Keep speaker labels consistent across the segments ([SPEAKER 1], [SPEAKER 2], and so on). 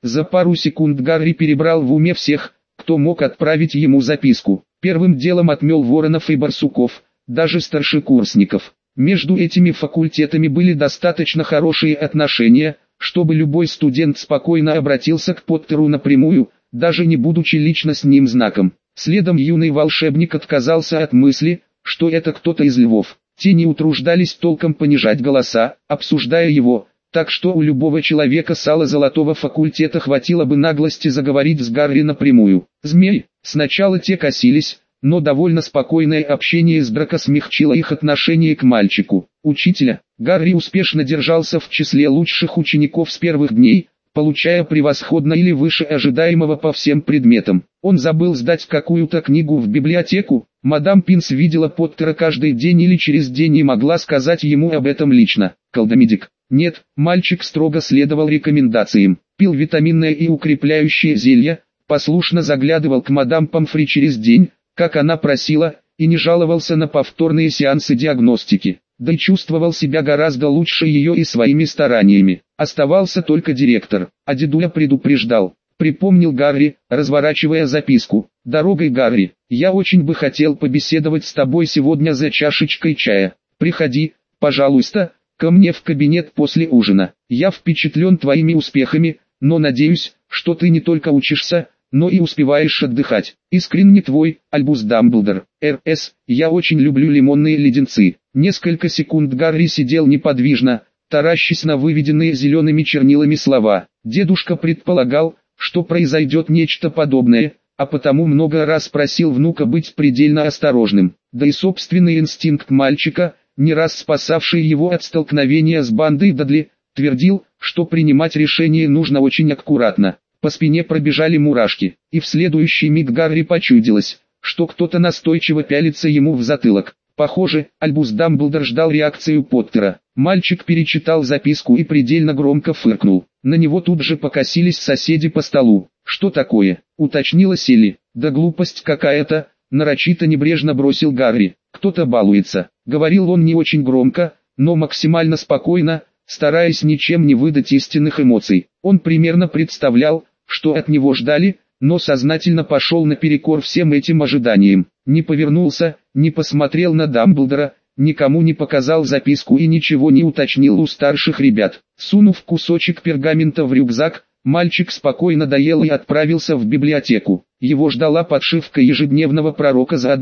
[SPEAKER 1] За пару секунд Гарри перебрал в уме всех, кто мог отправить ему записку. Первым делом отмел воронов и барсуков, даже старшекурсников. Между этими факультетами были достаточно хорошие отношения, чтобы любой студент спокойно обратился к Поттеру напрямую, даже не будучи лично с ним знаком. Следом юный волшебник отказался от мысли, что это кто-то из львов. Те не утруждались толком понижать голоса, обсуждая его, так что у любого человека с ало-золотого факультета хватило бы наглости заговорить с Гарри напрямую. Змей, сначала те косились, но довольно спокойное общение с Драко смягчило их отношение к мальчику. Учителя, Гарри успешно держался в числе лучших учеников с первых дней, получая превосходно или выше ожидаемого по всем предметам. Он забыл сдать какую-то книгу в библиотеку. Мадам Пинс видела Поттера каждый день или через день и могла сказать ему об этом лично. Колдомедик. Нет, мальчик строго следовал рекомендациям. Пил витаминное и укрепляющее зелье, послушно заглядывал к мадам Помфри через день, как она просила, и не жаловался на повторные сеансы диагностики. Да и чувствовал себя гораздо лучше ее и своими стараниями. Оставался только директор, а дедуля предупреждал. Припомнил Гарри, разворачивая записку. «Дорогой, Гарри, я очень бы хотел побеседовать с тобой сегодня за чашечкой чая. Приходи, пожалуйста, ко мне в кабинет после ужина. Я впечатлен твоими успехами, но надеюсь, что ты не только учишься, но и успеваешь отдыхать. Искренне твой, Альбус Дамблдор. Р.С. Я очень люблю лимонные леденцы». Несколько секунд Гарри сидел неподвижно, таращась на выведенные зелеными чернилами слова. Дедушка предполагал, что произойдет нечто подобное, а потому много раз просил внука быть предельно осторожным. Да и собственный инстинкт мальчика, не раз спасавший его от столкновения с бандой Дадли, твердил, что принимать решение нужно очень аккуратно. По спине пробежали мурашки, и в следующий миг Гарри почудилось, что кто-то настойчиво пялится ему в затылок. Похоже, Альбус Дамблдор ждал реакцию Поттера. Мальчик перечитал записку и предельно громко фыркнул. На него тут же покосились соседи по столу. «Что такое?» — уточнила Селли. «Да глупость какая-то», — нарочито небрежно бросил Гарри. «Кто-то балуется». Говорил он не очень громко, но максимально спокойно, стараясь ничем не выдать истинных эмоций. Он примерно представлял, что от него ждали, но сознательно пошел наперекор всем этим ожиданиям. Не повернулся, не посмотрел на Дамблдора, никому не показал записку и ничего не уточнил у старших ребят. Сунув кусочек пергамента в рюкзак, мальчик спокойно доел и отправился в библиотеку. Его ждала подшивка ежедневного пророка за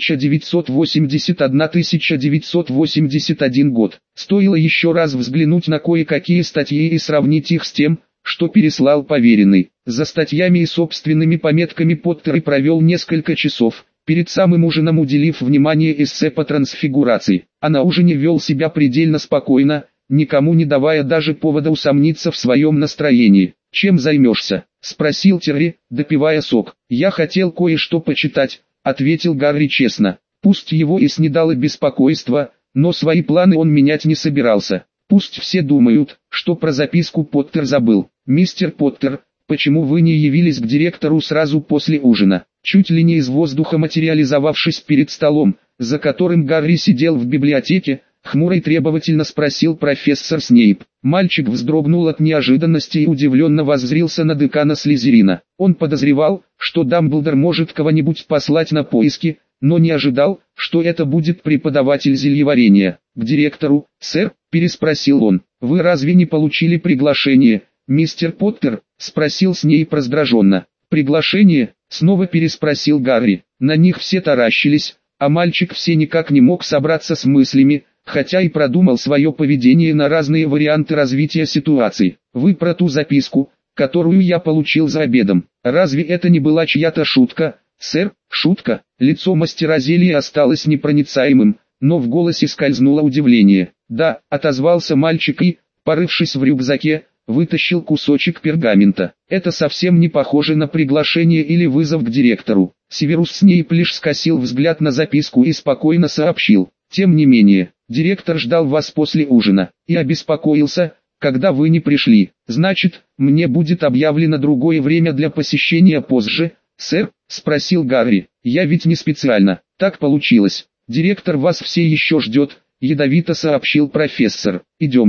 [SPEAKER 1] 1980-1981 год. Стоило еще раз взглянуть на кое-какие статьи и сравнить их с тем, что переслал поверенный. За статьями и собственными пометками Поттер и провел несколько часов, перед самым ужином уделив внимание эссе по трансфигурации. А на ужине вел себя предельно спокойно, никому не давая даже повода усомниться в своем настроении. «Чем займешься?» — спросил Терри, допивая сок. «Я хотел кое-что почитать», — ответил Гарри честно. Пусть его и снедало беспокойство, но свои планы он менять не собирался. Пусть все думают, что про записку Поттер забыл. «Мистер Поттер, почему вы не явились к директору сразу после ужина?» Чуть ли не из воздуха материализовавшись перед столом, за которым Гарри сидел в библиотеке, хмуро и требовательно спросил профессор Снейп. Мальчик вздрогнул от неожиданности и удивленно воззрился на декана Слизерина. Он подозревал, что Дамблдор может кого-нибудь послать на поиски, но не ожидал, что это будет преподаватель зельеварения. «К директору, сэр?» – переспросил он. «Вы разве не получили приглашение, мистер Поттер?» – спросил Снейп раздраженно. «Приглашение?» – снова переспросил Гарри. На них все таращились, а мальчик все никак не мог собраться с мыслями, хотя и продумал свое поведение на разные варианты развития ситуации. «Вы про ту записку, которую я получил за обедом. Разве это не была чья-то шутка, сэр?» «Шутка?» Лицо мастера зелья осталось непроницаемым, но в голосе скользнуло удивление. «Да», — отозвался мальчик и, порывшись в рюкзаке, вытащил кусочек пергамента. «Это совсем не похоже на приглашение или вызов к директору». Северус Снейп лишь скосил взгляд на записку и спокойно сообщил. «Тем не менее, директор ждал вас после ужина и обеспокоился, когда вы не пришли. Значит, мне будет объявлено другое время для посещения позже, сэр?» — спросил Гарри. «Я ведь не специально, так получилось. Директор вас все еще ждет», — ядовито сообщил профессор. «Идемте,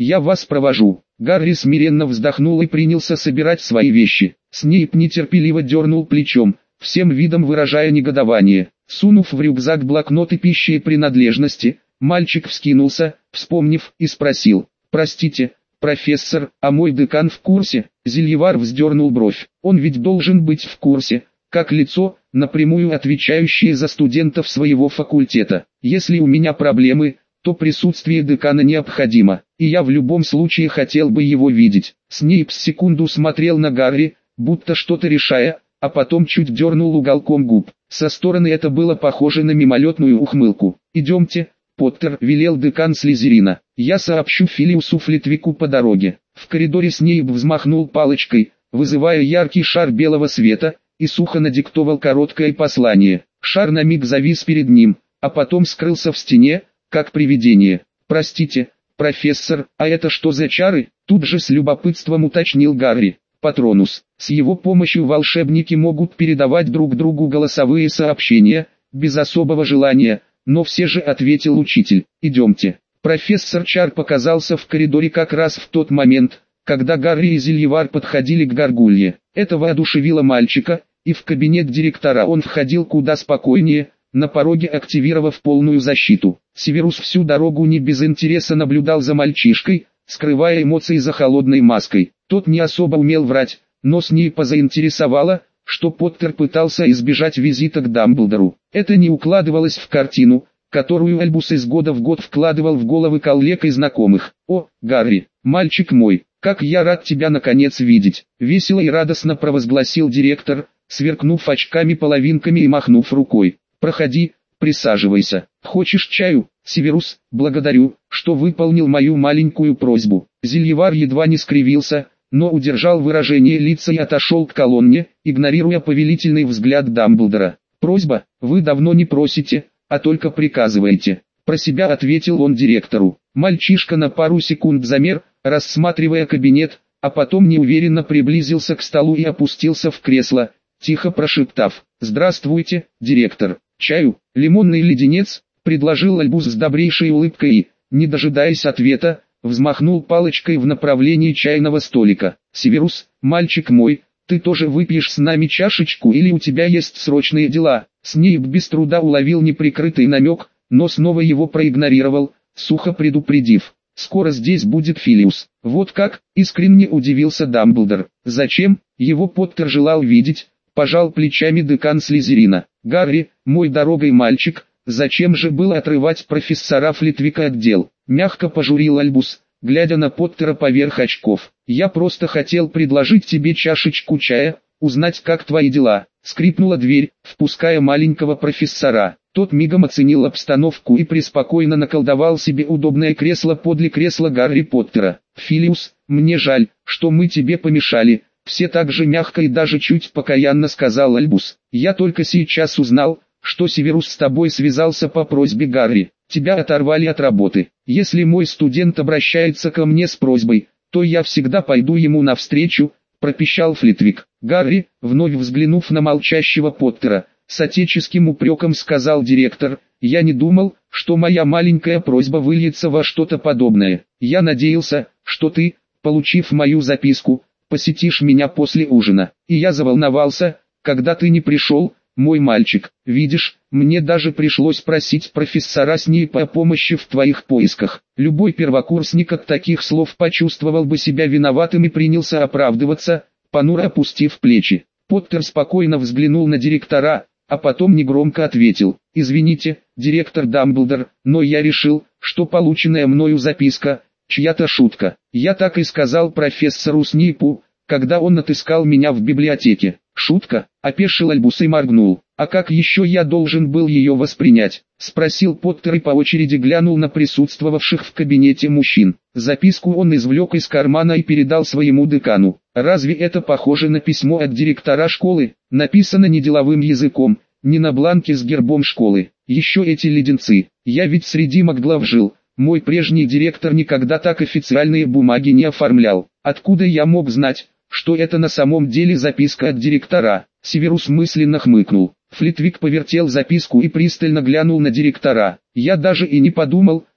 [SPEAKER 1] я вас провожу». Гарри смиренно вздохнул и принялся собирать свои вещи. Снейп нетерпеливо дернул плечом, всем видом выражая негодование. Сунув в рюкзак блокнот и пищи и принадлежности, мальчик вскинулся, вспомнив, и спросил: «Простите, профессор, а мой декан в курсе?» Зельевар вздернул бровь. «Он ведь должен быть в курсе, как лицо, напрямую отвечающее за студентов своего факультета. Если у меня проблемы, то присутствие декана необходимо, и я в любом случае хотел бы его видеть». Снейп с секунду смотрел на Гарри, будто что-то решая, а потом чуть дернул уголком губ. Со стороны это было похоже на мимолетную ухмылку. «Идемте, Поттер», — велел декан Слизерина. «Я сообщу Филиусу Флитвику по дороге». В коридоре Снейп взмахнул палочкой, вызывая яркий шар белого света, и сухо надиктовал короткое послание. Шар на миг завис перед ним, а потом скрылся в стене, как привидение. «Простите, профессор, а это что за чары?» Тут же с любопытством уточнил Гарри. «Патронус. С его помощью волшебники могут передавать друг другу голосовые сообщения, без особого желания, но все же», — ответил учитель. «Идемте». Профессор Чар показался в коридоре как раз в тот момент, когда Гарри и Зельевар подходили к Гаргулье. Это воодушевило мальчика, и в кабинет директора он входил куда спокойнее, на пороге активировав полную защиту. Северус всю дорогу не без интереса наблюдал за мальчишкой, скрывая эмоции за холодной маской. Тот не особо умел врать, но Снейпа заинтересовало, что Поттер пытался избежать визита к Дамблдору. Это не укладывалось в картину, которую Альбус из года в год вкладывал в головы коллег и знакомых. «О, Гарри, мальчик мой, как я рад тебя наконец видеть!» Весело и радостно провозгласил директор, сверкнув очками-половинками и махнув рукой. «Проходи, присаживайся. Хочешь чаю, Северус?» «Благодарю, что выполнил мою маленькую просьбу». Зельевар едва не скривился, но удержал выражение лица и отошел к колонне, игнорируя повелительный взгляд Дамблдора. «Просьба? Вы давно не просите, а только приказываете». Про себя ответил он директору. Мальчишка на пару секунд замер, рассматривая кабинет, а потом неуверенно приблизился к столу и опустился в кресло, тихо прошептав: «Здравствуйте, директор. Чаю?» «Лимонный леденец», — предложил Альбус с добрейшей улыбкой и, не дожидаясь ответа, взмахнул палочкой в направлении чайного столика. «Северус, мальчик мой, ты тоже выпьешь с нами чашечку или у тебя есть срочные дела?» Снейп без труда уловил неприкрытый намек, но снова его проигнорировал, сухо предупредив: «Скоро здесь будет Филиус». «Вот как?» — искренне удивился Дамблдор. «Зачем?» — его Поттер желал видеть, пожал плечами декан Слизерина. «Гарри, мой дорогой мальчик, зачем же было отрывать профессора Флитвика от дел?» Мягко пожурил Альбус, глядя на Поттера поверх очков. «Я просто хотел предложить тебе чашечку чая, узнать, как твои дела». Скрипнула дверь, впуская маленького профессора. Тот мигом оценил обстановку и преспокойно наколдовал себе удобное кресло подле кресла Гарри Поттера. «Филиус, мне жаль, что мы тебе помешали», — все так же мягко и даже чуть покаянно сказал Альбус. «Я только сейчас узнал, что Северус с тобой связался по просьбе Гарри. Тебя оторвали от работы. Если мой студент обращается ко мне с просьбой, то я всегда пойду ему навстречу», — пропищал Флитвик. Гарри, вновь взглянув на молчащего Поттера, с отеческим упреком сказал директор: «Я не думал, что моя маленькая просьба выльется во что-то подобное. Я надеялся, что ты, получив мою записку, посетишь меня после ужина. И я заволновался, когда ты не пришел, мой мальчик. Видишь, мне даже пришлось просить профессора Снейпа о помощи в твоих поисках». Любой первокурсник от таких слов почувствовал бы себя виноватым и принялся оправдываться, понуро опустив плечи. Поттер спокойно взглянул на директора, а потом негромко ответил: «Извините, директор Дамблдор, но я решил, что полученная мною записка — чья-то шутка». «Я так и сказал профессору Снейпу, когда он отыскал меня в библиотеке». «Шутка?» — опешил Альбус и моргнул. «А как еще я должен был ее воспринять?» — спросил Поттер и по очереди глянул на присутствовавших в кабинете мужчин. Записку он извлек из кармана и передал своему декану. «Разве это похоже на письмо от директора школы? Написано не деловым языком, не на бланке с гербом школы. Еще эти леденцы. Я ведь среди маглов жил. Мой прежний директор никогда так официальные бумаги не оформлял. Откуда я мог знать, что это на самом деле записка от директора?» Северус мысленно хмыкнул. Флитвик повертел записку и пристально глянул на директора. «Я даже и не подумал,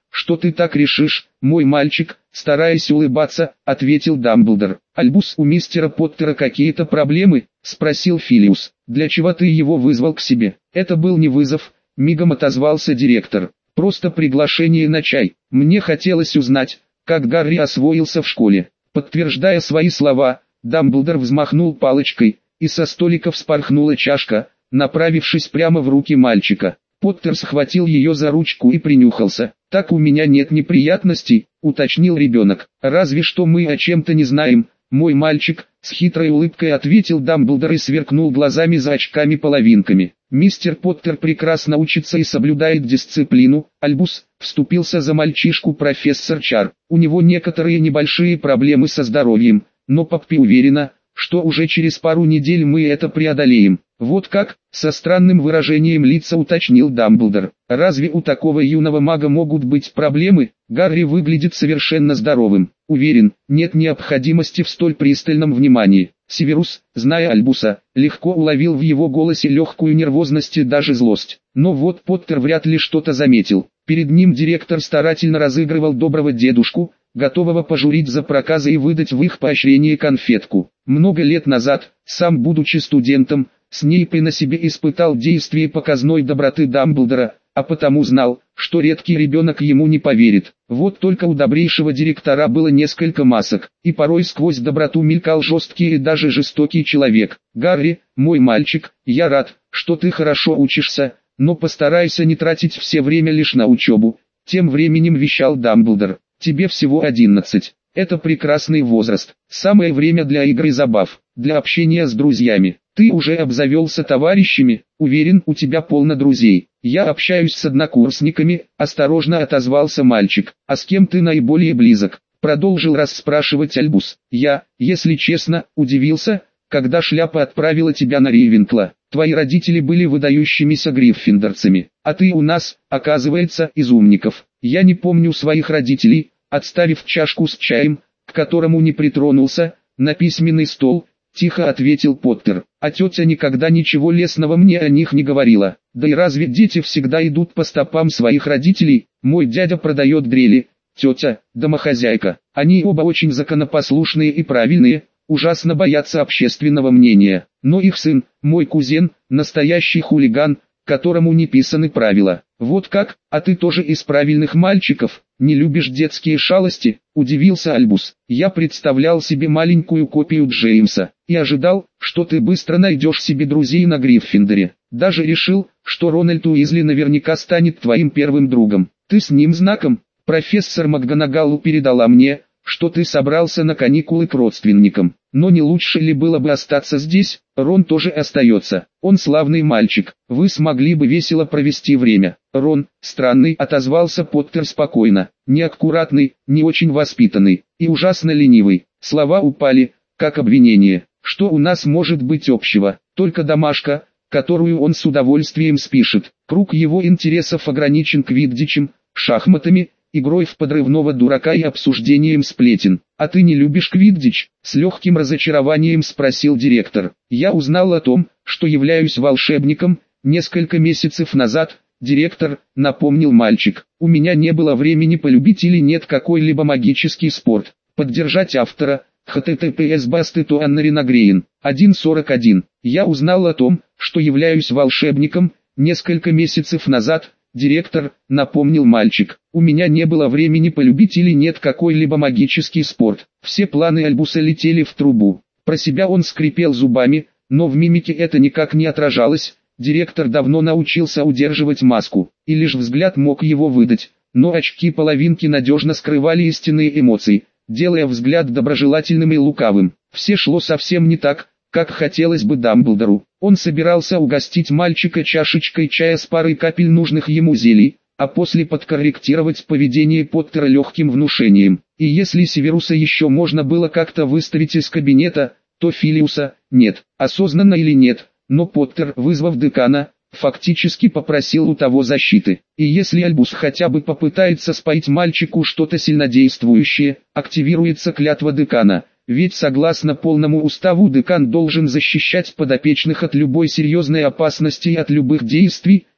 [SPEAKER 1] что ты так решишь, мой мальчик», — стараясь улыбаться, ответил Дамблдор. «Альбус, у мистера Поттера какие-то проблемы?» — спросил Филиус. «Для чего ты его вызвал к себе?» «Это был не вызов», — мигом отозвался директор. «Просто приглашение на чай. Мне хотелось узнать, как Гарри освоился в школе». Подтверждая свои слова, Дамблдор взмахнул палочкой, и со столика вспорхнула чашка, направившись прямо в руки мальчика. Поттер схватил ее за ручку и принюхался. «Так у меня нет неприятностей», — уточнил ребенок. «Разве что мы о чем-то не знаем, мой мальчик», — с хитрой улыбкой ответил Дамблдор и сверкнул глазами за очками-половинками. «Мистер Поттер прекрасно учится и соблюдает дисциплину, Альбус», — вступился за мальчишку профессор Чар. «У него некоторые небольшие проблемы со здоровьем, но Поппи уверена, что уже через пару недель мы это преодолеем». «Вот как?» — со странным выражением лица уточнил Дамблдор. «Разве у такого юного мага могут быть проблемы? Гарри выглядит совершенно здоровым. Уверен, нет необходимости в столь пристальном внимании». Северус, зная Альбуса, легко уловил в его голосе легкую нервозность и даже злость. Но вот Поттер вряд ли что-то заметил. Перед ним директор старательно разыгрывал доброго дедушку, готового пожурить за проказы и выдать в их поощрение конфетку. Много лет назад, сам будучи студентом, Снейп и на себе испытал действие показной доброты Дамблдора, а потому знал, что редкий ребенок ему не поверит. Вот только у добрейшего директора было несколько масок, и порой сквозь доброту мелькал жесткий и даже жестокий человек. «Гарри, мой мальчик, я рад, что ты хорошо учишься, но постарайся не тратить все время лишь на учебу», — тем временем вещал Дамблдор. «Тебе всего 11. Это прекрасный возраст, самое время для игр и забав, для общения с друзьями. Ты уже обзавелся товарищами, уверен, у тебя полно друзей». «Я общаюсь с однокурсниками», — осторожно отозвался мальчик. «А с кем ты наиболее близок?» — продолжил расспрашивать Альбус. «Я, если честно, удивился, когда шляпа отправила тебя на Рейвенкла. Твои родители были выдающимися гриффиндорцами, а ты у нас, оказывается, из умников. Я не помню своих родителей», — отставив чашку с чаем, к которому не притронулся, на письменный стол, тихо ответил Поттер. «А тетя никогда ничего лестного мне о них не говорила. Да и разве дети всегда идут по стопам своих родителей? Мой дядя продает дрели, тетя – домохозяйка. Они оба очень законопослушные и правильные, ужасно боятся общественного мнения. Но их сын, мой кузен, настоящий хулиган, которому не писаны правила». «Вот как? А ты тоже из правильных мальчиков? Не любишь детские шалости?» – удивился Альбус. «Я представлял себе маленькую копию Джеймса и ожидал, что ты быстро найдешь себе друзей на Гриффиндоре. Даже решил, что Рональд Уизли наверняка станет твоим первым другом. Ты с ним знаком? Профессор МакГонагалл передала мне, что ты собрался на каникулы к родственникам. Но не лучше ли было бы остаться здесь? Рон тоже остается. Он славный мальчик. Вы смогли бы весело провести время». «Рон, странный», — отозвался Поттер спокойно. «Неаккуратный, не очень воспитанный и ужасно ленивый». Слова упали, как обвинение. «Что у нас может быть общего? Только домашка, которую он с удовольствием спишет. Круг его интересов ограничен квиддичем, шахматами, игрой в подрывного дурака и обсуждением сплетен». «А ты не любишь квиддич?» — с легким разочарованием спросил директор. «Я узнал о том, что являюсь волшебником, несколько месяцев назад», — директор, напомнил мальчик. «У меня не было времени полюбить или нет какой-либо магический спорт. Поддержать автора, https://bastetto_Anna 1.41. Я узнал о том, что являюсь волшебником, несколько месяцев назад», — директор, напомнил мальчик. «У меня не было времени полюбить или нет какой-либо магический спорт». Все планы Альбуса летели в трубу. Про себя он скрипел зубами, но в мимике это никак не отражалось. Директор давно научился удерживать маску, и лишь взгляд мог его выдать, но очки-половинки надежно скрывали истинные эмоции, делая взгляд доброжелательным и лукавым. Все шло совсем не так, как хотелось бы Дамблдору. Он собирался угостить мальчика чашечкой чая с парой капель нужных ему зелий, а после подкорректировать поведение Поттера легким внушением. И если Северуса еще можно было как-то выставить из кабинета, то Филиуса – нет. Осознанно или нет, но Поттер, вызвав декана, фактически попросил у того защиты. И если Альбус хотя бы попытается споить мальчику что-то сильнодействующее, активируется клятва декана. Ведь согласно полному уставу декан должен защищать подопечных от любой серьезной опасности и от любых действий,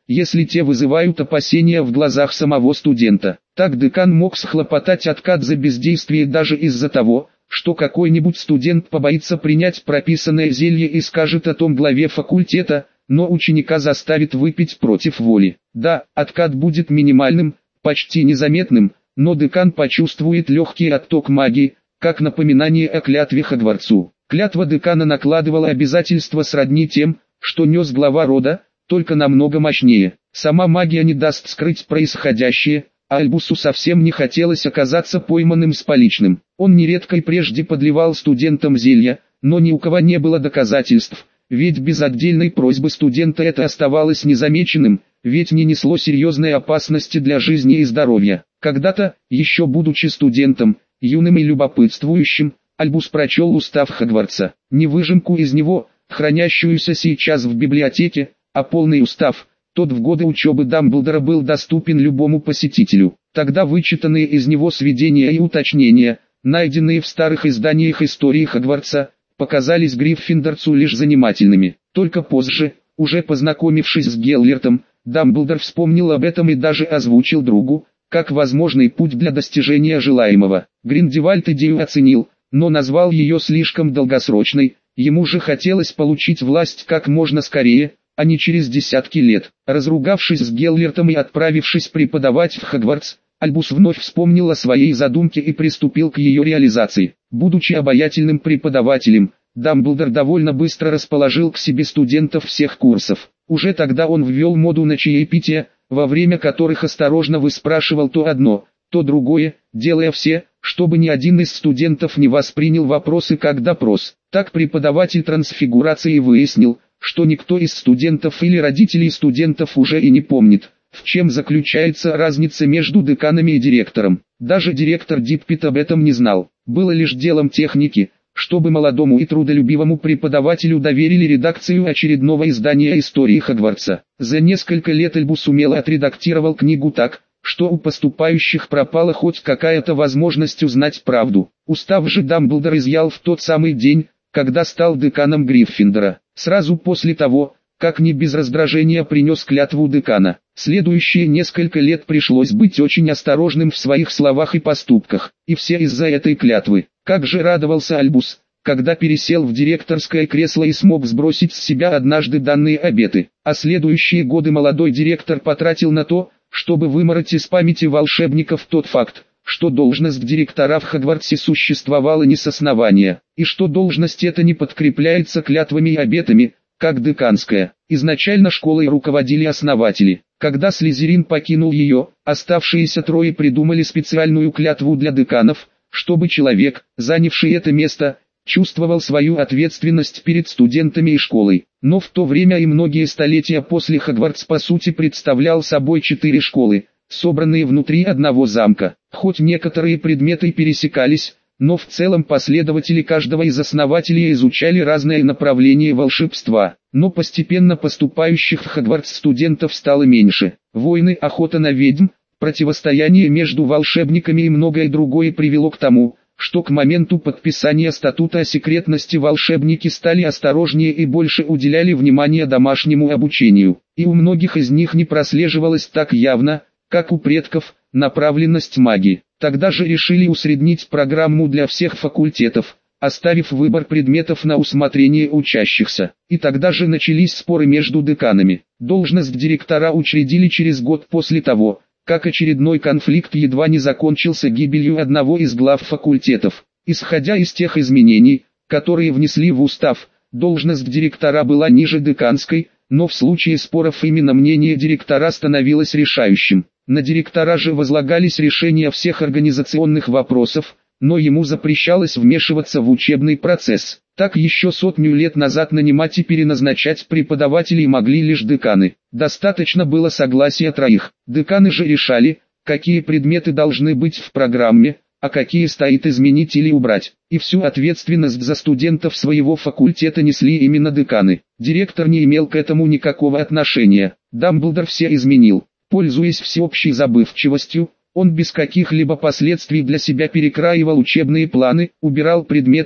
[SPEAKER 1] если те вызывают опасения в глазах самого студента. Так декан мог схлопотать откат за бездействие даже из-за того, что какой-нибудь студент побоится принять прописанное зелье и скажет о том главе факультета, но ученика заставит выпить против воли. Да, откат будет минимальным, почти незаметным, но декан почувствует легкий отток магии, как напоминание о клятве Хогвартсу. Клятва декана накладывала обязательства сродни тем, что нес глава рода, только намного мощнее. Сама магия не даст скрыть происходящее, а Альбусу совсем не хотелось оказаться пойманным с поличным. Он нередко и прежде подливал студентам зелья, но ни у кого не было доказательств, ведь без отдельной просьбы студента это оставалось незамеченным, ведь не несло серьезной опасности для жизни и здоровья. Когда-то, еще будучи студентом, юным и любопытствующим, Альбус прочел устав Хогвартса. Не выжимку из него, хранящуюся сейчас в библиотеке, а полный устав. Тот в годы учебы Дамблдора был доступен любому посетителю. Тогда вычитанные из него сведения и уточнения, найденные в старых изданиях истории Хогвартса, показались Гриффиндорцу лишь занимательными. Только позже, уже познакомившись с Геллертом, Дамблдор вспомнил об этом и даже озвучил другу, как возможный путь для достижения желаемого. Гриндевальд идею оценил, но назвал ее слишком долгосрочной, ему же хотелось получить власть как можно скорее, а не через десятки лет. Разругавшись с Геллертом и отправившись преподавать в Хогвартс, Альбус вновь вспомнил о своей задумке и приступил к ее реализации. Будучи обаятельным преподавателем, Дамблдор довольно быстро расположил к себе студентов всех курсов. Уже тогда он ввел моду на чаепития, во время которых осторожно выспрашивал то одно, то другое, делая все, чтобы ни один из студентов не воспринял вопросы как допрос. Так преподаватель трансфигурации выяснил, что никто из студентов или родителей студентов уже и не помнит, в чем заключается разница между деканами и директором. Даже директор Диппет об этом не знал. Было лишь делом техники, чтобы молодому и трудолюбивому преподавателю доверили редакцию очередного издания истории Хогвартса. За несколько лет Альбус умело отредактировал книгу так, что у поступающих пропала хоть какая-то возможность узнать правду. Устав же Дамблдор изъял в тот самый день, когда стал деканом Гриффиндора. Сразу после того, как не без раздражения принес клятву декана. Следующие несколько лет пришлось быть очень осторожным в своих словах и поступках, и все из-за этой клятвы. Как же радовался Альбус, когда пересел в директорское кресло и смог сбросить с себя однажды данные обеты. А следующие годы молодой директор потратил на то, чтобы вымороть из памяти волшебников тот факт, что должность директора в Хогвартсе существовала не с основания, и что должность эта не подкрепляется клятвами и обетами, как деканская. Изначально школой руководили основатели. Когда Слизерин покинул ее, оставшиеся трое придумали специальную клятву для деканов, чтобы человек, занявший это место, чувствовал свою ответственность перед студентами и школой. Но в то время и многие столетия после Хогвартс по сути представлял собой 4 школы, собранные внутри одного замка. Хоть некоторые предметы пересекались, но в целом последователи каждого из основателей изучали разные направления волшебства. Но постепенно поступающих в Хогвартс студентов стало меньше. Войны, охота на ведьм, противостояние между волшебниками и многое другое привело к тому, что к моменту подписания статута о секретности волшебники стали осторожнее и больше уделяли внимание домашнему обучению. И у многих из них не прослеживалось так явно, как у предков, направленность магии. Тогда же решили усреднить программу для всех факультетов, оставив выбор предметов на усмотрение учащихся. И тогда же начались споры между деканами. Должность директора учредили через год после того, как очередной конфликт едва не закончился гибелью одного из глав факультетов. Исходя из тех изменений, которые внесли в устав, должность директора была ниже деканской, но в случае споров именно мнение директора становилось решающим. На директора же возлагались решения всех организационных вопросов, но ему запрещалось вмешиваться в учебный процесс. Так еще 100 лет назад нанимать и переназначать преподавателей могли лишь деканы. Достаточно было согласия троих. Деканы же решали, какие предметы должны быть в программе, а какие стоит изменить или убрать. И всю ответственность за студентов своего факультета несли именно деканы. Директор не имел к этому никакого отношения. Дамблдор все изменил. Пользуясь всеобщей забывчивостью, он без каких-либо последствий для себя перекраивал учебные планы, убирал предметы,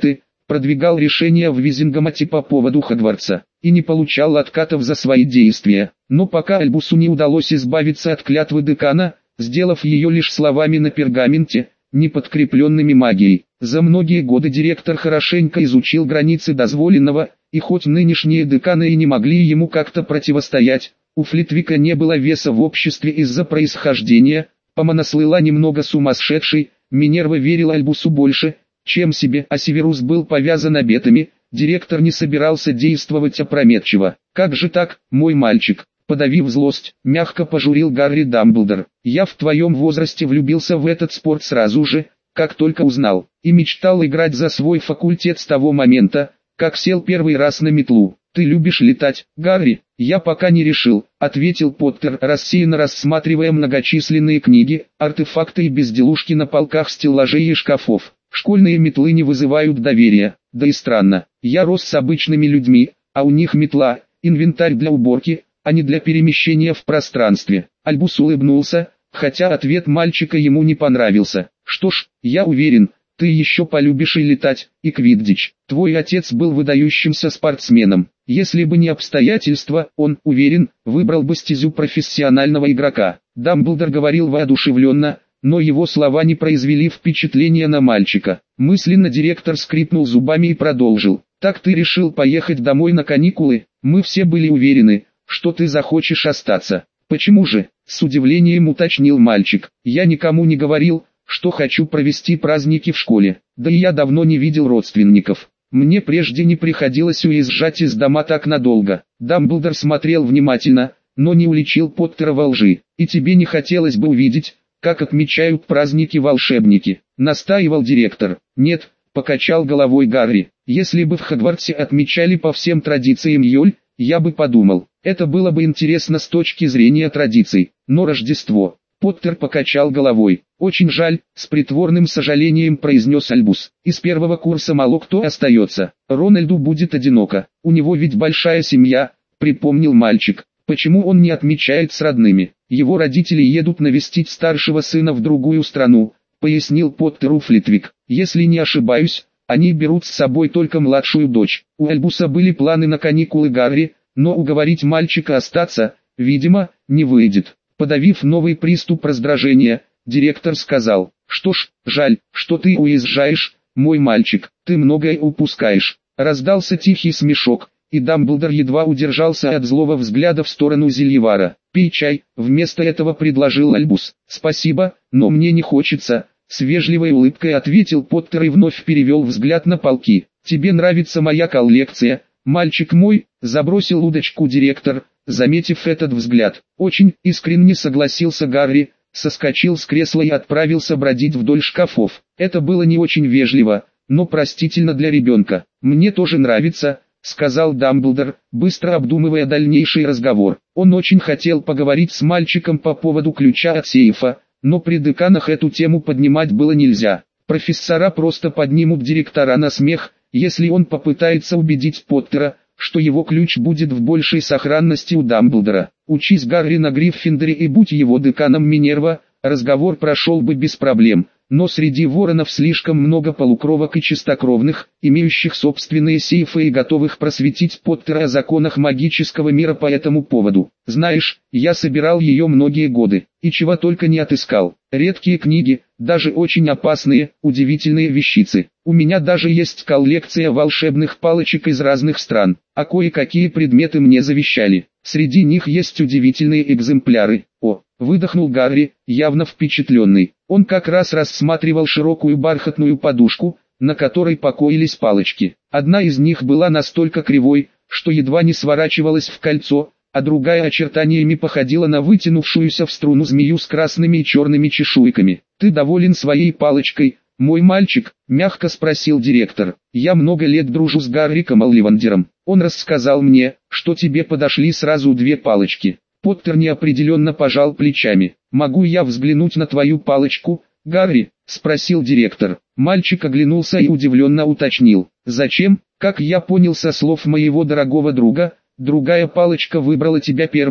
[SPEAKER 1] продвигал решения в Визингамате по поводу Хогвартса, и не получал откатов за свои действия. Но пока Альбусу не удалось избавиться от клятвы декана, сделав ее лишь словами на пергаменте, не подкрепленными магией. За многие годы директор хорошенько изучил границы дозволенного, и хоть нынешние деканы и не могли ему как-то противостоять, у Флитвика не было веса в обществе из-за происхождения. Помона слыла немного сумасшедшей, Минерва верила Альбусу больше, чем себе, а Северус был повязан обетами. Директор не собирался действовать опрометчиво. «Как же так, мой мальчик?» Подавив злость, мягко пожурил Гарри Дамблдор. «Я в твоем возрасте влюбился в этот спорт сразу же, как только узнал, и мечтал играть за свой факультет с того момента, как сел первый раз на метлу. Ты любишь летать, Гарри?» «Я пока не решил», — ответил Поттер, рассеянно рассматривая многочисленные книги, артефакты и безделушки на полках стеллажей и шкафов. «Школьные метлы не вызывают доверия, да и странно. Я рос с обычными людьми, а у них метла, инвентарь для уборки, а не для перемещения в пространстве». Альбус улыбнулся, хотя ответ мальчика ему не понравился. «Что ж, я уверен, ты еще полюбишь и летать, и квиддич. Твой отец был выдающимся спортсменом. Если бы не обстоятельства, он, уверен, выбрал бы стезю профессионального игрока». Дамблдор говорил воодушевленно, но его слова не произвели впечатления на мальчика. Мысленно директор скрипнул зубами и продолжил. «Так ты решил поехать домой на каникулы? Мы все были уверены, что ты захочешь остаться». «Почему же?» — с удивлением уточнил мальчик. «Я никому не говорил, что хочу провести праздники в школе. Да и я давно не видел родственников. Мне прежде не приходилось уезжать из дома так надолго». Дамблдор смотрел внимательно, но не уличил Поттера во лжи. «И тебе не хотелось бы увидеть, как отмечают праздники волшебники?» — настаивал директор. «Нет», — покачал головой Гарри. «Если бы в Хогвартсе отмечали по всем традициям Йоль, я бы подумал, это было бы интересно с точки зрения традиций. Но Рождество...» Поттер покачал головой. «Очень жаль», — с притворным сожалением произнес Альбус. «Из первого курса мало кто остается. Рональду будет одиноко. У него ведь большая семья», — припомнил мальчик. «Почему он не отмечает с родными? Его родители едут навестить старшего сына в другую страну», — пояснил Поттеру Флитвик. «Если не ошибаюсь, они берут с собой только младшую дочь». У Альбуса были планы на каникулы Гарри, но уговорить мальчика остаться, видимо, не выйдет. Подавив новый приступ раздражения, директор сказал: «Что ж, жаль, что ты уезжаешь, мой мальчик, ты многое упускаешь». Раздался тихий смешок, и Дамблдор едва удержался от злого взгляда в сторону Зельевара. «Пей чай», — вместо этого предложил Альбус. «Спасибо, но мне не хочется», — с вежливой улыбкой ответил Поттер и вновь перевел взгляд на полки. «Тебе нравится моя коллекция, мальчик мой?» — забросил удочку директор, заметив этот взгляд. «Очень», — искренне согласился Гарри, соскочил с кресла и отправился бродить вдоль шкафов. Это было не очень вежливо, но простительно для ребенка. «Мне тоже нравится», — сказал Дамблдор, быстро обдумывая дальнейший разговор. Он очень хотел поговорить с мальчиком по поводу ключа от сейфа, но при деканах эту тему поднимать было нельзя. Профессора просто поднимут директора на смех, если он попытается убедить Поттера, что его ключ будет в большей сохранности у Дамблдора. Учись Гарри на Гриффиндоре и будь его деканом Минерва, разговор прошел бы без проблем. Но среди воронов слишком много полукровок и чистокровных, имеющих собственные сейфы и готовых просветить Поттера о законах магического мира по этому поводу. Знаешь, я собирал ее многие годы, и чего только не отыскал. Редкие книги, даже очень опасные, удивительные вещицы. У меня даже есть коллекция волшебных палочек из разных стран, а кое-какие предметы мне завещали. Среди них есть удивительные экземпляры. О, выдохнул Гарри, явно впечатленный. Он как раз рассматривал широкую бархатную подушку, на которой покоились палочки. Одна из них была настолько кривой, что едва не сворачивалась в кольцо, а другая очертаниями походила на вытянувшуюся в струну змею с красными и черными чешуйками. «Ты доволен своей палочкой, мой мальчик?» — мягко спросил директор. «Я много лет дружу с Гарриком Олливандером. Он рассказал мне, что тебе подошли сразу две палочки». Поттер неопределенно пожал плечами. «Могу я взглянуть на твою палочку, Гарри?» — спросил директор. Мальчик оглянулся и удивленно уточнил. «Зачем?» «Как я понял со слов моего дорогого друга, другая палочка выбрала тебя первой», —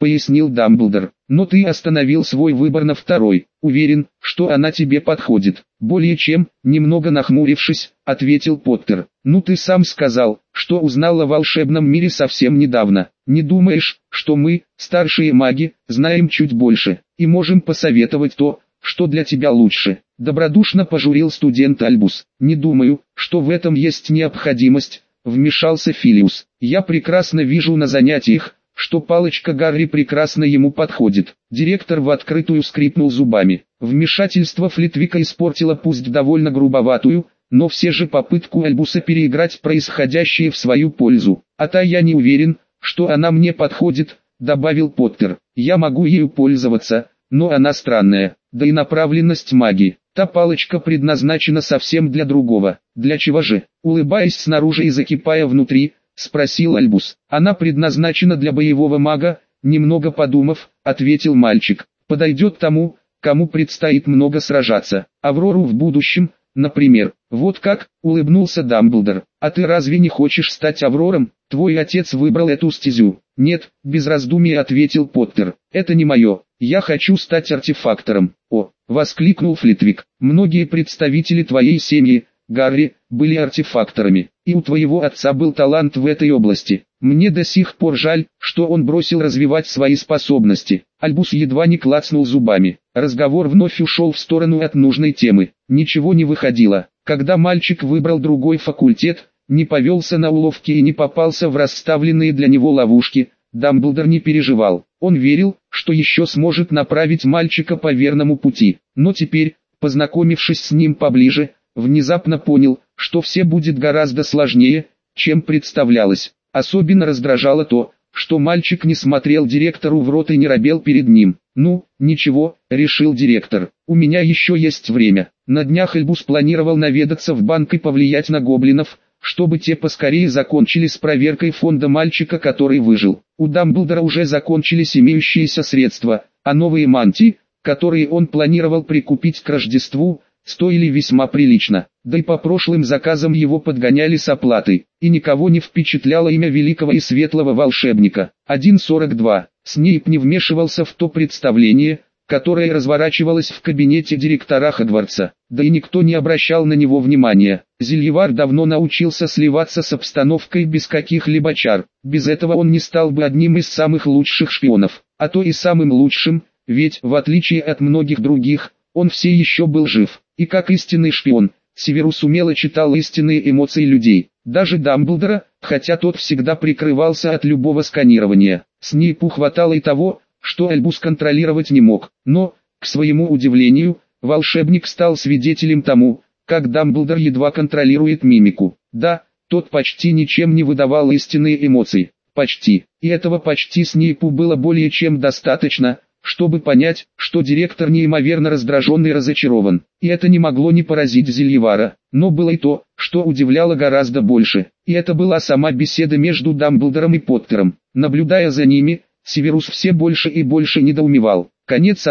[SPEAKER 1] пояснил Дамблдор. Но ты остановил свой выбор на второй. Уверен, что она тебе подходит. Более чем, немного нахмурившись, ответил Поттер. Ну ты сам сказал, что узнал о волшебном мире совсем недавно. Не думаешь, что мы, старшие маги, знаем чуть больше, и можем посоветовать то, что для тебя лучше? Добродушно пожурил студент Альбус. Не думаю, что в этом есть необходимость, вмешался Филиус. Я прекрасно вижу на занятиях, что палочка Гарри прекрасно ему подходит. Директор в открытую скрипнул зубами. Вмешательство Флитвика испортило пусть довольно грубоватую, но все же попытку Альбуса переиграть происходящее в свою пользу. А та я не уверен, что она мне подходит, добавил Поттер. Я могу ею пользоваться, но она странная, да и направленность магии. Та палочка предназначена совсем для другого. Для чего же? Улыбаясь снаружи и закипая внутри, спросил Альбус. Она предназначена для боевого мага, немного подумав, ответил мальчик. Подойдет тому, кому предстоит много сражаться. Аврору в будущем, например. Вот как, улыбнулся Дамблдор. А ты разве не хочешь стать Аврором? Твой отец выбрал эту стезю. Нет, без раздумий ответил Поттер. Это не мое. Я хочу стать артефактором. О, воскликнул Флитвик. Многие представители твоей семьи, Гарри, были артефакторами. И у твоего отца был талант в этой области. Мне до сих пор жаль, что он бросил развивать свои способности. Альбус едва не клацнул зубами. Разговор вновь ушел в сторону от нужной темы. Ничего не выходило. Когда мальчик выбрал другой факультет, не повелся на уловки и не попался в расставленные для него ловушки, Дамблдор не переживал. Он верил, что еще сможет направить мальчика по верному пути. Но теперь, познакомившись с ним поближе, внезапно понял, что все будет гораздо сложнее, чем представлялось. Особенно раздражало то, что мальчик не смотрел директору в рот и не робел перед ним. «Ну, ничего», — решил директор, — «у меня еще есть время». На днях Альбус планировал наведаться в банк и повлиять на гоблинов, чтобы те поскорее закончили с проверкой фонда мальчика, который выжил. У Дамблдора уже закончились имеющиеся средства, а новые мантии, которые он планировал прикупить к Рождеству, стоили весьма прилично. Да и по прошлым заказам его подгоняли с оплатой, и никого не впечатляло имя великого и светлого волшебника. 1.42. Снейп не вмешивался в то представление, которое разворачивалось в кабинете директора Хогвартса, да и никто не обращал на него внимания. Зельевар давно научился сливаться с обстановкой без каких-либо чар. Без этого он не стал бы одним из самых лучших шпионов, а то и самым лучшим, ведь, в отличие от многих других, он все еще был жив. И как истинный шпион, Северус умело читал истинные эмоции людей, даже Дамблдора, хотя тот всегда прикрывался от любого сканирования. Снейпу хватало и того, что Альбус контролировать не мог, но, к своему удивлению, волшебник стал свидетелем тому, как Дамблдор едва контролирует мимику. Да, тот почти ничем не выдавал истинные эмоции, почти, и этого почти Снейпу было более чем достаточно, чтобы понять, что директор неимоверно раздражен и разочарован. И это не могло не поразить Зельевара, но было и то, что удивляло гораздо больше, и это была сама беседа между Дамблдором и Поттером. Наблюдая за ними, Северус все больше и больше недоумевал. Конец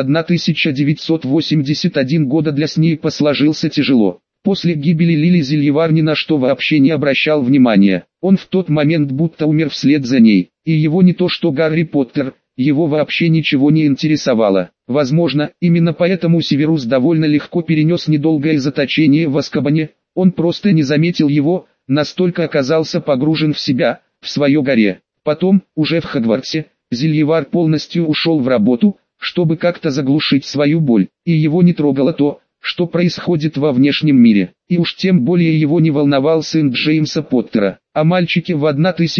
[SPEAKER 1] 1981 года для Снейпа сложился тяжело. После гибели Лили Зельевар ни на что вообще не обращал внимания. Он в тот момент будто умер вслед за ней, и его не то что Гарри Поттер, его вообще ничего не интересовало. Возможно, именно поэтому Северус довольно легко перенес недолгое заточение в Азкабане. Он просто не заметил его, настолько оказался погружен в себя, в свое горе. Потом, уже в Хогвартсе, Зельевар полностью ушел в работу, чтобы как-то заглушить свою боль, и его не трогало то, что происходит во внешнем мире, и уж тем более его не волновал сын Джеймса Поттера. О мальчике в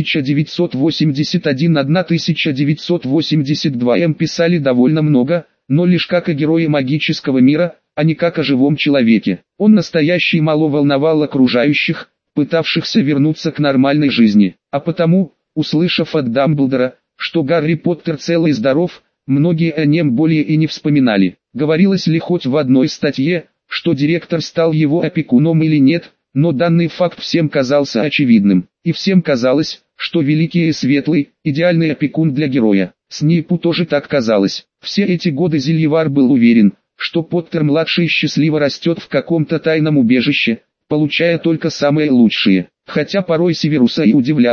[SPEAKER 1] 1981-1982 писали довольно много, но лишь как о герое магического мира, а не как о живом человеке. Он настоящий мало волновал окружающих, пытавшихся вернуться к нормальной жизни, а потому, услышав от Дамблдора, что Гарри Поттер цел и здоров, многие о нем более и не вспоминали. Говорилось ли хоть в одной статье, что директор стал его опекуном или нет, но данный факт всем казался очевидным, и всем казалось, что великий и светлый, идеальный опекун для героя. Снейпу тоже так казалось. Все эти годы Зельевар был уверен, что Поттер-младший счастливо растет в каком-то тайном убежище, получая только самые лучшие. Хотя порой Северуса и удивляло,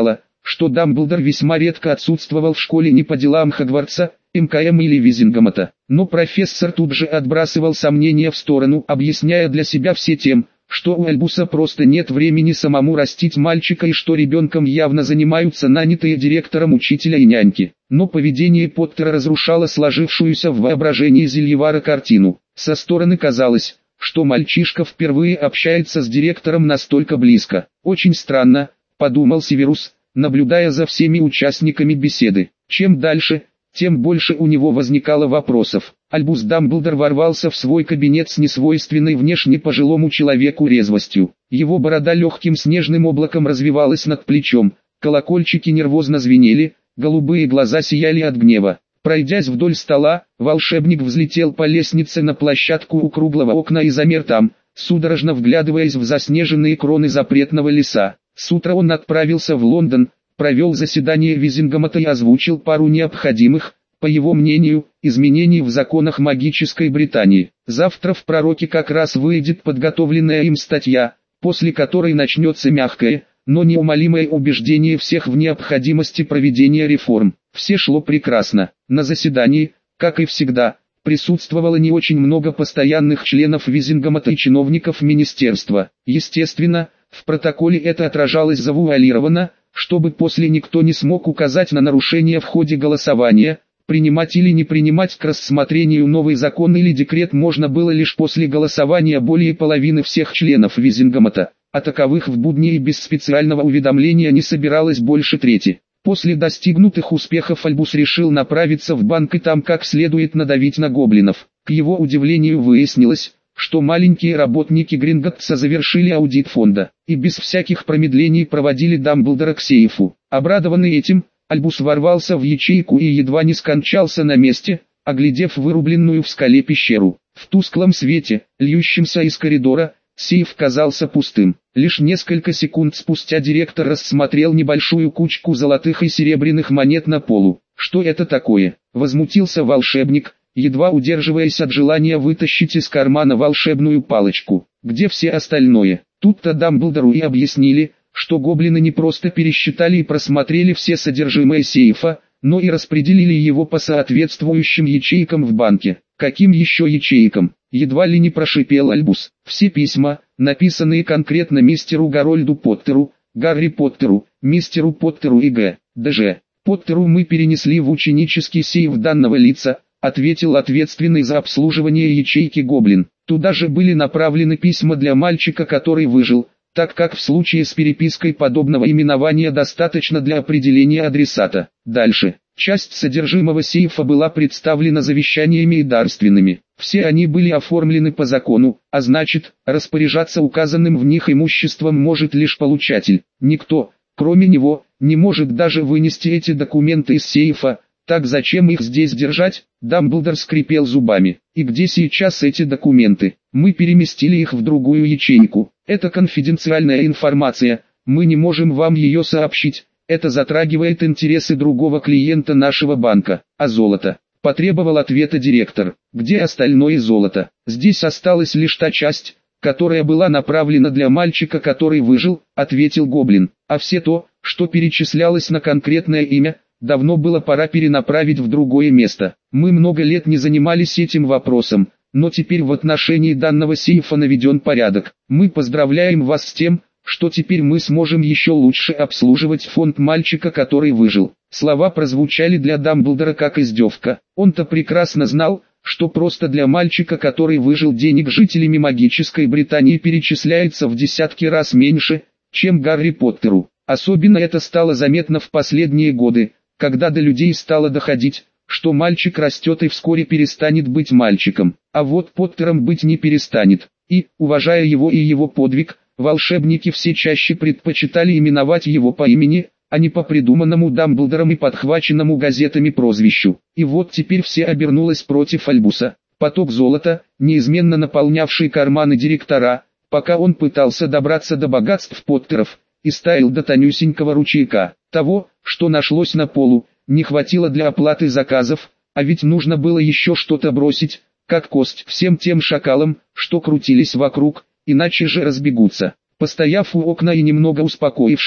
[SPEAKER 1] что Дамблдор весьма редко отсутствовал в школе не по делам Хогвартса, МКМ или Визингомота. Но профессор тут же отбрасывал сомнения в сторону, объясняя для себя все тем, что у Альбуса просто нет времени самому растить мальчика и что ребенком явно занимаются нанятые директором учителя и няньки. Но поведение Поттера разрушало сложившуюся в воображении Зельевара картину. Со стороны казалось, что мальчишка впервые общается с директором настолько близко. «Очень странно», — подумал Северус, наблюдая за всеми участниками беседы. Чем дальше, тем больше у него возникало вопросов. Альбус Дамблдор ворвался в свой кабинет с несвойственной внешне пожилому человеку резвостью. Его борода легким снежным облаком развивалась над плечом, колокольчики нервозно звенели, голубые глаза сияли от гнева. Пройдясь вдоль стола, волшебник взлетел по лестнице на площадку у круглого окна и замер там, судорожно вглядываясь в заснеженные кроны запретного леса. С утра он отправился в Лондон, провел заседание Визингомота и озвучил пару необходимых, по его мнению, изменений в законах магической Британии. Завтра в «Пророке» как раз выйдет подготовленная им статья, после которой начнется мягкое, но неумолимое убеждение всех в необходимости проведения реформ. Все шло прекрасно. На заседании, как и всегда, присутствовало не очень много постоянных членов Визингомота и чиновников министерства. Естественно, в протоколе это отражалось завуалировано, чтобы после никто не смог указать на нарушения в ходе голосования. Принимать или не принимать к рассмотрению новый закон или декрет можно было лишь после голосования более половины всех членов Визингомота, а таковых в будни и без специального уведомления не собиралось больше трети. После достигнутых успехов Альбус решил направиться в банк и там как следует надавить на гоблинов. К его удивлению выяснилось, что маленькие работники Гринготтса завершили аудит фонда, и без всяких промедлений проводили Дамблдора к сейфу. Обрадованный этим, Альбус ворвался в ячейку и едва не скончался на месте, оглядев вырубленную в скале пещеру. В тусклом свете, льющемся из коридора, сейф казался пустым. Лишь несколько секунд спустя директор рассмотрел небольшую кучку золотых и серебряных монет на полу. «Что это такое?» — возмутился волшебник, едва удерживаясь от желания вытащить из кармана волшебную палочку. «Где все остальное?» Тут-то Дамблдору и объяснили, что гоблины не просто пересчитали и просмотрели все содержимое сейфа, но и распределили его по соответствующим ячейкам в банке. «Каким еще ячейкам?» — едва ли не прошипел Альбус. «Все письма, написанные конкретно мистеру Гарольду Поттеру, Гарри Поттеру, мистеру Поттеру и Г.Д.Ж. Поттеру мы перенесли в ученический сейф данного лица», — ответил ответственный за обслуживание ячейки гоблин. «Туда же были направлены письма для мальчика, который выжил, так как в случае с перепиской подобного именования достаточно для определения адресата». Дальше. Часть содержимого сейфа была представлена завещаниями и дарственными. Все они были оформлены по закону, а значит, распоряжаться указанным в них имуществом может лишь получатель. Никто, кроме него, не может даже вынести эти документы из сейфа. Так зачем их здесь держать? Дамблдор скрипел зубами. «И где сейчас эти документы? Мы переместили их в другую ячейку. Это конфиденциальная информация, мы не можем вам ее сообщить. Это затрагивает интересы другого клиента нашего банка. А золото?» — потребовал ответа директор. «Где остальное золото? Здесь осталась лишь та часть, которая была направлена для мальчика, который выжил», — ответил гоблин. «А все то, что перечислялось на конкретное имя, давно было пора перенаправить в другое место. Мы много лет не занимались этим вопросом, но теперь в отношении данного сейфа наведен порядок. Мы поздравляем вас с тем, что теперь мы сможем еще лучше обслуживать фонд мальчика, который выжил». Слова прозвучали для Дамблдора как издевка. Он-то прекрасно знал, что просто для мальчика, который выжил, денег жителями магической Британии перечисляется в десятки раз меньше, чем Гарри Поттеру. Особенно это стало заметно в последние годы, когда до людей стало доходить, что мальчик растет и вскоре перестанет быть мальчиком, а вот Поттером быть не перестанет. И, уважая его и его подвиг, волшебники все чаще предпочитали именовать его по имени, а не по придуманному Дамблдором и подхваченному газетами прозвищу. И вот теперь все обернулось против Альбуса. Поток золота, неизменно наполнявший карманы директора, пока он пытался добраться до богатств Поттеров, и стаял до тонюсенького ручейка. Того, что нашлось на полу, не хватило для оплаты заказов, а ведь нужно было еще что-то бросить, как кость всем тем шакалам, что крутились вокруг, иначе же разбегутся. Постояв у окна и немного успокоившись,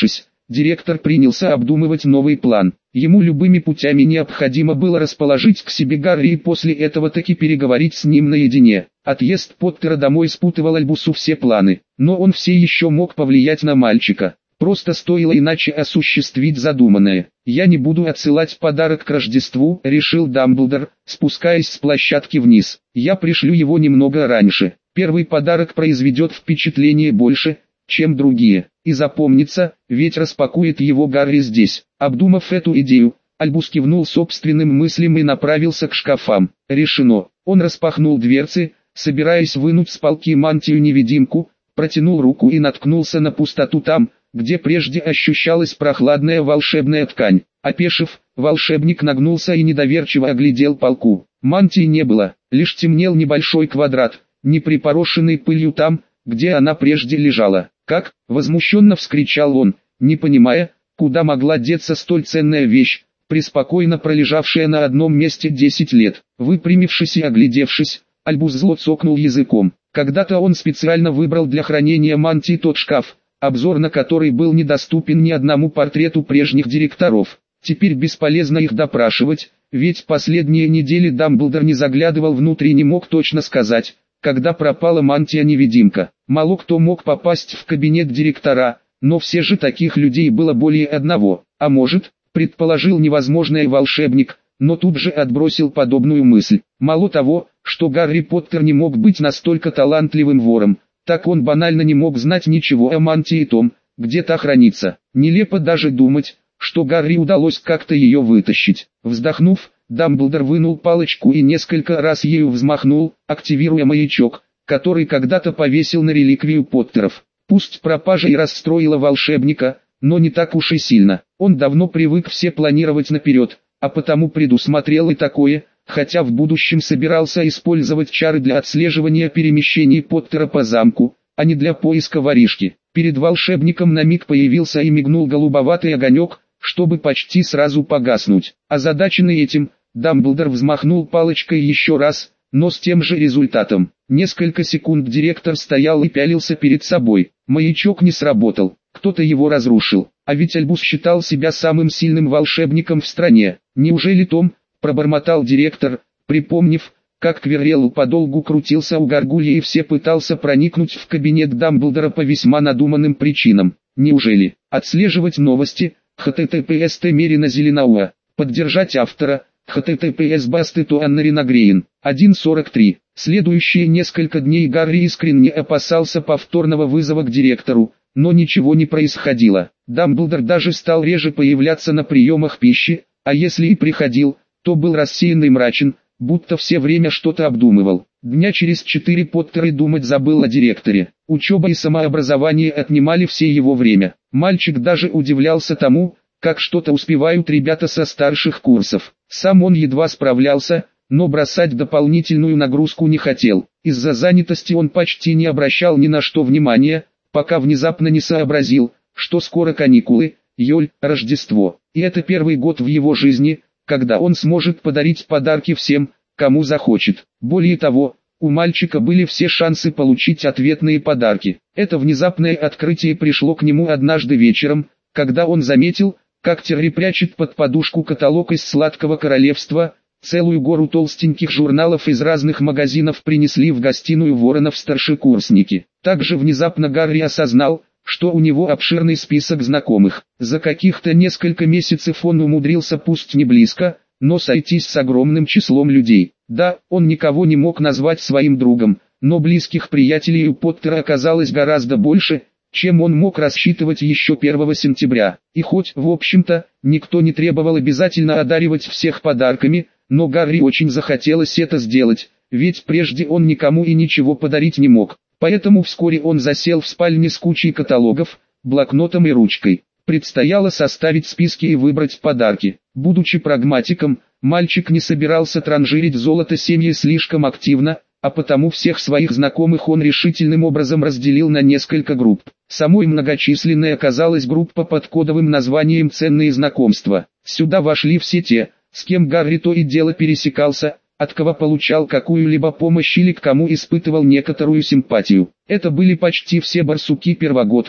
[SPEAKER 1] директор принялся обдумывать новый план. Ему любыми путями необходимо было расположить к себе Гарри и после этого таки переговорить с ним наедине. Отъезд Поттера домой спутывал Альбусу все планы, но он все еще мог повлиять на мальчика. Просто стоило иначе осуществить задуманное. «Я не буду отсылать подарок к Рождеству», — решил Дамблдор, спускаясь с площадки вниз. «Я пришлю его немного раньше. Первый подарок произведет впечатление больше, чем другие, и запомнится, ведь распакует его Гарри здесь». Обдумав эту идею, Альбус кивнул собственным мыслям и направился к шкафам. Решено. Он распахнул дверцы, собираясь вынуть с полки мантию-невидимку, протянул руку и наткнулся на пустоту там, где прежде ощущалась прохладная волшебная ткань. Опешив, волшебник нагнулся и недоверчиво оглядел полку. Мантии не было, лишь темнел небольшой квадрат, не припорошенный пылью там, где она прежде лежала. «Как?» — возмущенно вскричал он, не понимая, куда могла деться столь ценная вещь, преспокойно пролежавшая на одном месте 10 лет. Выпрямившись и оглядевшись, Альбус зло цокнул языком. Когда-то он специально выбрал для хранения мантии тот шкаф, обзор на который был недоступен ни одному портрету прежних директоров. Теперь бесполезно их допрашивать, ведь последние недели Дамблдор не заглядывал внутрь и не мог точно сказать, когда пропала мантия-невидимка. Мало кто мог попасть в кабинет директора, но все же таких людей было более одного. А может, предположил невозможное волшебник, но тут же отбросил подобную мысль. Мало того, что Гарри Поттер не мог быть настолько талантливым вором, так он банально не мог знать ничего о мантии и том, где та хранится. Нелепо даже думать, что Гарри удалось как-то ее вытащить. Вздохнув, Дамблдор вынул палочку и несколько раз ею взмахнул, активируя маячок, который когда-то повесил на реликвию Поттеров. Пусть пропажа и расстроила волшебника, но не так уж и сильно. Он давно привык все планировать наперед, а потому предусмотрел и такое, хотя в будущем собирался использовать чары для отслеживания перемещений Поттера по замку, а не для поиска воришки. Перед волшебником на миг появился и мигнул голубоватый огонек, чтобы почти сразу погаснуть. Озадаченный этим, Дамблдор взмахнул палочкой еще раз, но с тем же результатом. Несколько секунд директор стоял и пялился перед собой. Маячок не сработал, кто-то его разрушил. А ведь Альбус считал себя самым сильным волшебником в стране. «Неужели Том?» – пробормотал директор, припомнив, как Квиррелл подолгу крутился у горгульи и все пытался проникнуть в кабинет Дамблдора по весьма надуманным причинам. «Неужели?» Отслеживать новости, https Мерина Зеленауа. Поддержать автора, https Бастету Аннарина Грейн. 1.43. Следующие несколько дней Гарри искренне опасался повторного вызова к директору, но ничего не происходило. Дамблдор даже стал реже появляться на приемах пищи, а если и приходил, то был рассеян и мрачен, будто все время что-то обдумывал. Дня через 4 Поттер и думать забыл о директоре. Учеба и самообразование отнимали все его время. Мальчик даже удивлялся тому, как что-то успевают ребята со старших курсов. Сам он едва справлялся, но бросать дополнительную нагрузку не хотел. Из-за занятости он почти не обращал ни на что внимания, пока внезапно не сообразил, что скоро каникулы, Йоль, Рождество. И это первый год в его жизни, когда он сможет подарить подарки всем, кому захочет. Более того, у мальчика были все шансы получить ответные подарки. Это внезапное открытие пришло к нему однажды вечером, когда он заметил, как Терри прячет под подушку каталог из Сладкого Королевства. Целую гору толстеньких журналов из разных магазинов принесли в гостиную Воронов-старшекурсники. Также внезапно Гарри осознал, что у него обширный список знакомых. За каких-то несколько месяцев он умудрился, пусть не близко, но сойтись с огромным числом людей. Да, он никого не мог назвать своим другом, но близких приятелей у Поттера оказалось гораздо больше, чем он мог рассчитывать еще 1 сентября. И хоть, в общем-то, никто не требовал обязательно одаривать всех подарками, но Гарри очень захотелось это сделать, ведь прежде он никому и ничего подарить не мог. Поэтому вскоре он засел в спальне с кучей каталогов, блокнотом и ручкой. Предстояло составить списки и выбрать подарки. Будучи прагматиком, мальчик не собирался транжирить золото семьи слишком активно, а потому всех своих знакомых он решительным образом разделил на несколько групп. Самой многочисленной оказалась группа под кодовым названием «Ценные знакомства». Сюда вошли все те, с кем Гарри то и дело пересекался, от кого получал какую-либо помощь или к кому испытывал некоторую симпатию. Это были почти все барсуки-первогодки,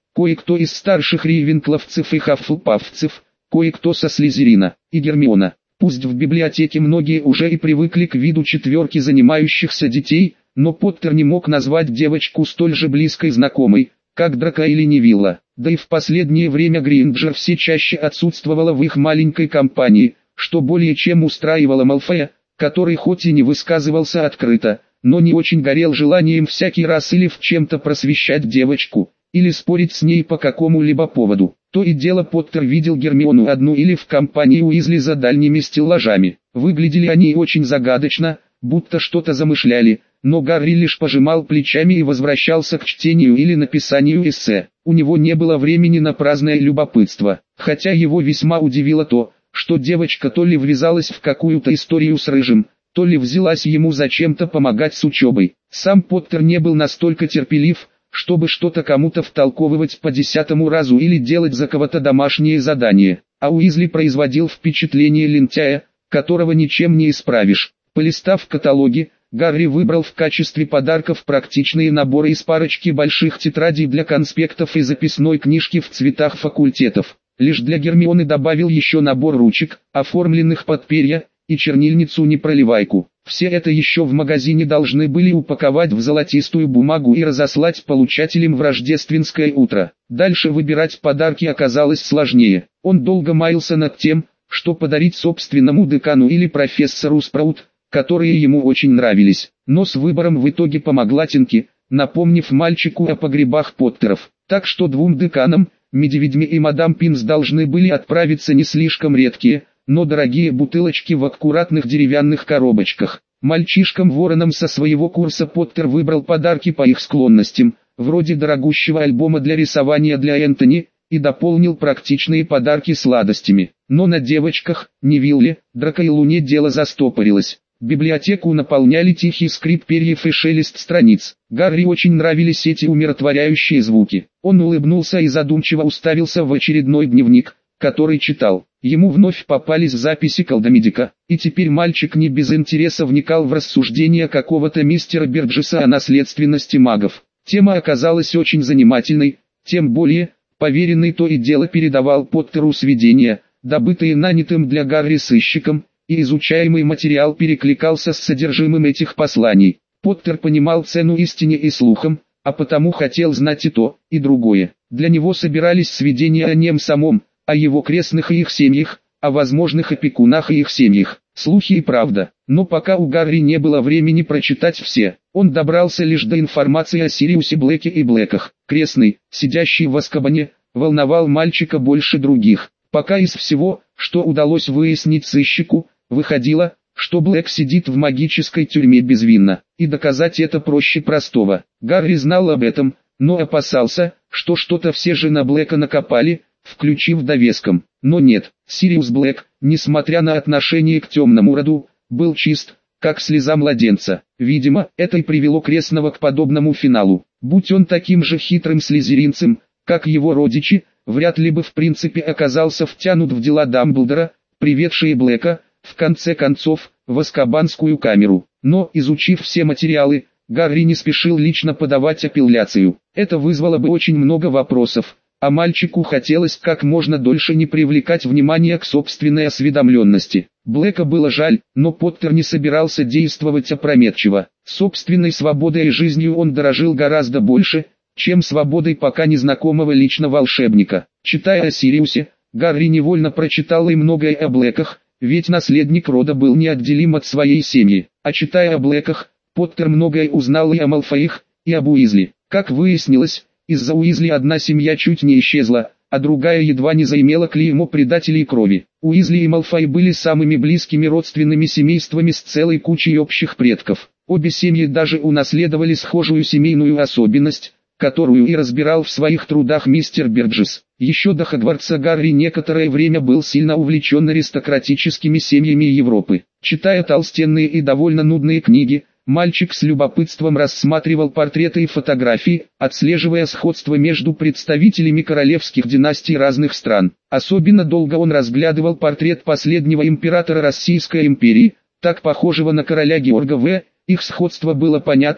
[SPEAKER 1] кое-кто из старших рейвенкловцев и хаффлпафцев, кое-кто со Слизерина и Гермиона. Пусть в библиотеке многие уже и привыкли к виду четверки занимающихся детей, но Поттер не мог назвать девочку столь же близкой знакомой, как Драко или Невилла. Да и в последнее время Грейнджер все чаще отсутствовала в их маленькой компании, что более чем устраивало Малфоя, который хоть и не высказывался открыто, но не очень горел желанием всякий раз или в чем-то просвещать девочку, или спорить с ней по какому-либо поводу. То и дело Поттер видел Гермиону одну или в компании Уизли за дальними стеллажами. Выглядели они очень загадочно, будто что-то замышляли, но Гарри лишь пожимал плечами и возвращался к чтению или написанию эссе. У него не было времени на праздное любопытство, хотя его весьма удивило то, что девочка то ли ввязалась в какую-то историю с Рыжим, то ли взялась ему зачем-то помогать с учебой. Сам Поттер не был настолько терпелив, чтобы что-то кому-то втолковывать по 10-му разу или делать за кого-то домашнее задание, а Уизли производил впечатление лентяя, которого ничем не исправишь. Полистав каталоги, Гарри выбрал в качестве подарков практичные наборы из парочки больших тетрадей для конспектов и записной книжки в цветах факультетов. Лишь для Гермионы добавил еще набор ручек, оформленных под перья, и чернильницу-непроливайку. Все это еще в магазине должны были упаковать в золотистую бумагу и разослать получателям в рождественское утро. Дальше выбирать подарки оказалось сложнее. Он долго маялся над тем, что подарить собственному декану или профессору Спраут, которые ему очень нравились. Но с выбором в итоге помогла Тинки, напомнив мальчику о погребах Поттеров. Так что двум деканам, Медведьме и мадам Пинс, должны были отправиться не слишком редкие, но дорогие бутылочки в аккуратных деревянных коробочках. Мальчишкам-воронам со своего курса Поттер выбрал подарки по их склонностям, вроде дорогущего альбома для рисования для Энтони, и дополнил практичные подарки сладостями. Но на девочках, Невилле, Драко и Луне дело застопорилось. Библиотеку наполняли тихий скрип перьев и шелест страниц. Гарри очень нравились эти умиротворяющие звуки. Он улыбнулся и задумчиво уставился в очередной дневник, который читал. Ему вновь попались записи Колдомедика, и теперь мальчик не без интереса вникал в рассуждения какого-то мистера Бирджеса о наследственности магов. Тема оказалась очень занимательной, тем более, поверенный то и дело передавал Поттеру сведения, добытые нанятым для Гарри сыщиком, и изучаемый материал перекликался с содержимым этих посланий. Поттер понимал цену истине и слухам, а потому хотел знать и то, и другое. Для него собирались сведения о нем самом, о его крестных и их семьях, о возможных опекунах и их семьях, слухи и правда. Но пока у Гарри не было времени прочитать все, он добрался лишь до информации о Сириусе Блэке и Блэках. Крестный, сидящий в Азкабане, волновал мальчика больше других. Пока из всего, что удалось выяснить сыщику, выходило, что Блэк сидит в магической тюрьме безвинно, и доказать это проще простого. Гарри знал об этом, но опасался, что что-то все же на Блэка накопали, включив довеском. Но нет, Сириус Блэк, несмотря на отношение к темному роду, был чист, как слеза младенца. Видимо, это и привело крестного к подобному финалу. Будь он таким же хитрым слизеринцем, как его родичи, вряд ли бы в принципе оказался втянут в дела Дамблдора, приведшие Блэка, в конце концов, в Азкабанскую камеру. Но, изучив все материалы, Гарри не спешил лично подавать апелляцию. Это вызвало бы очень много вопросов, а мальчику хотелось как можно дольше не привлекать внимание к собственной осведомленности. Блэка было жаль, но Поттер не собирался действовать опрометчиво. Собственной свободой и жизнью он дорожил гораздо больше, чем свободой пока незнакомого лично волшебника. Читая о Сириусе, Гарри невольно прочитал и многое о Блэках, ведь наследник рода был неотделим от своей семьи. А читая о Блэках, Поттер многое узнал и о Малфоях, и об Уизли. Как выяснилось, из-за Уизли одна семья чуть не исчезла, а другая едва не заимела клеймо предателей крови. Уизли и Малфой были самыми близкими родственными семействами с целой кучей общих предков. Обе семьи даже унаследовали схожую семейную особенность, которую и разбирал в своих трудах мистер Бирджес. Еще до Хогвартса Гарри некоторое время был сильно увлечен аристократическими семьями Европы. Читая толстенные и довольно нудные книги, мальчик с любопытством рассматривал портреты и фотографии, отслеживая сходство между представителями королевских династий разных стран. Особенно долго он разглядывал портрет последнего императора Российской империи, так похожего на короля Георга В. Их сходство было понятным,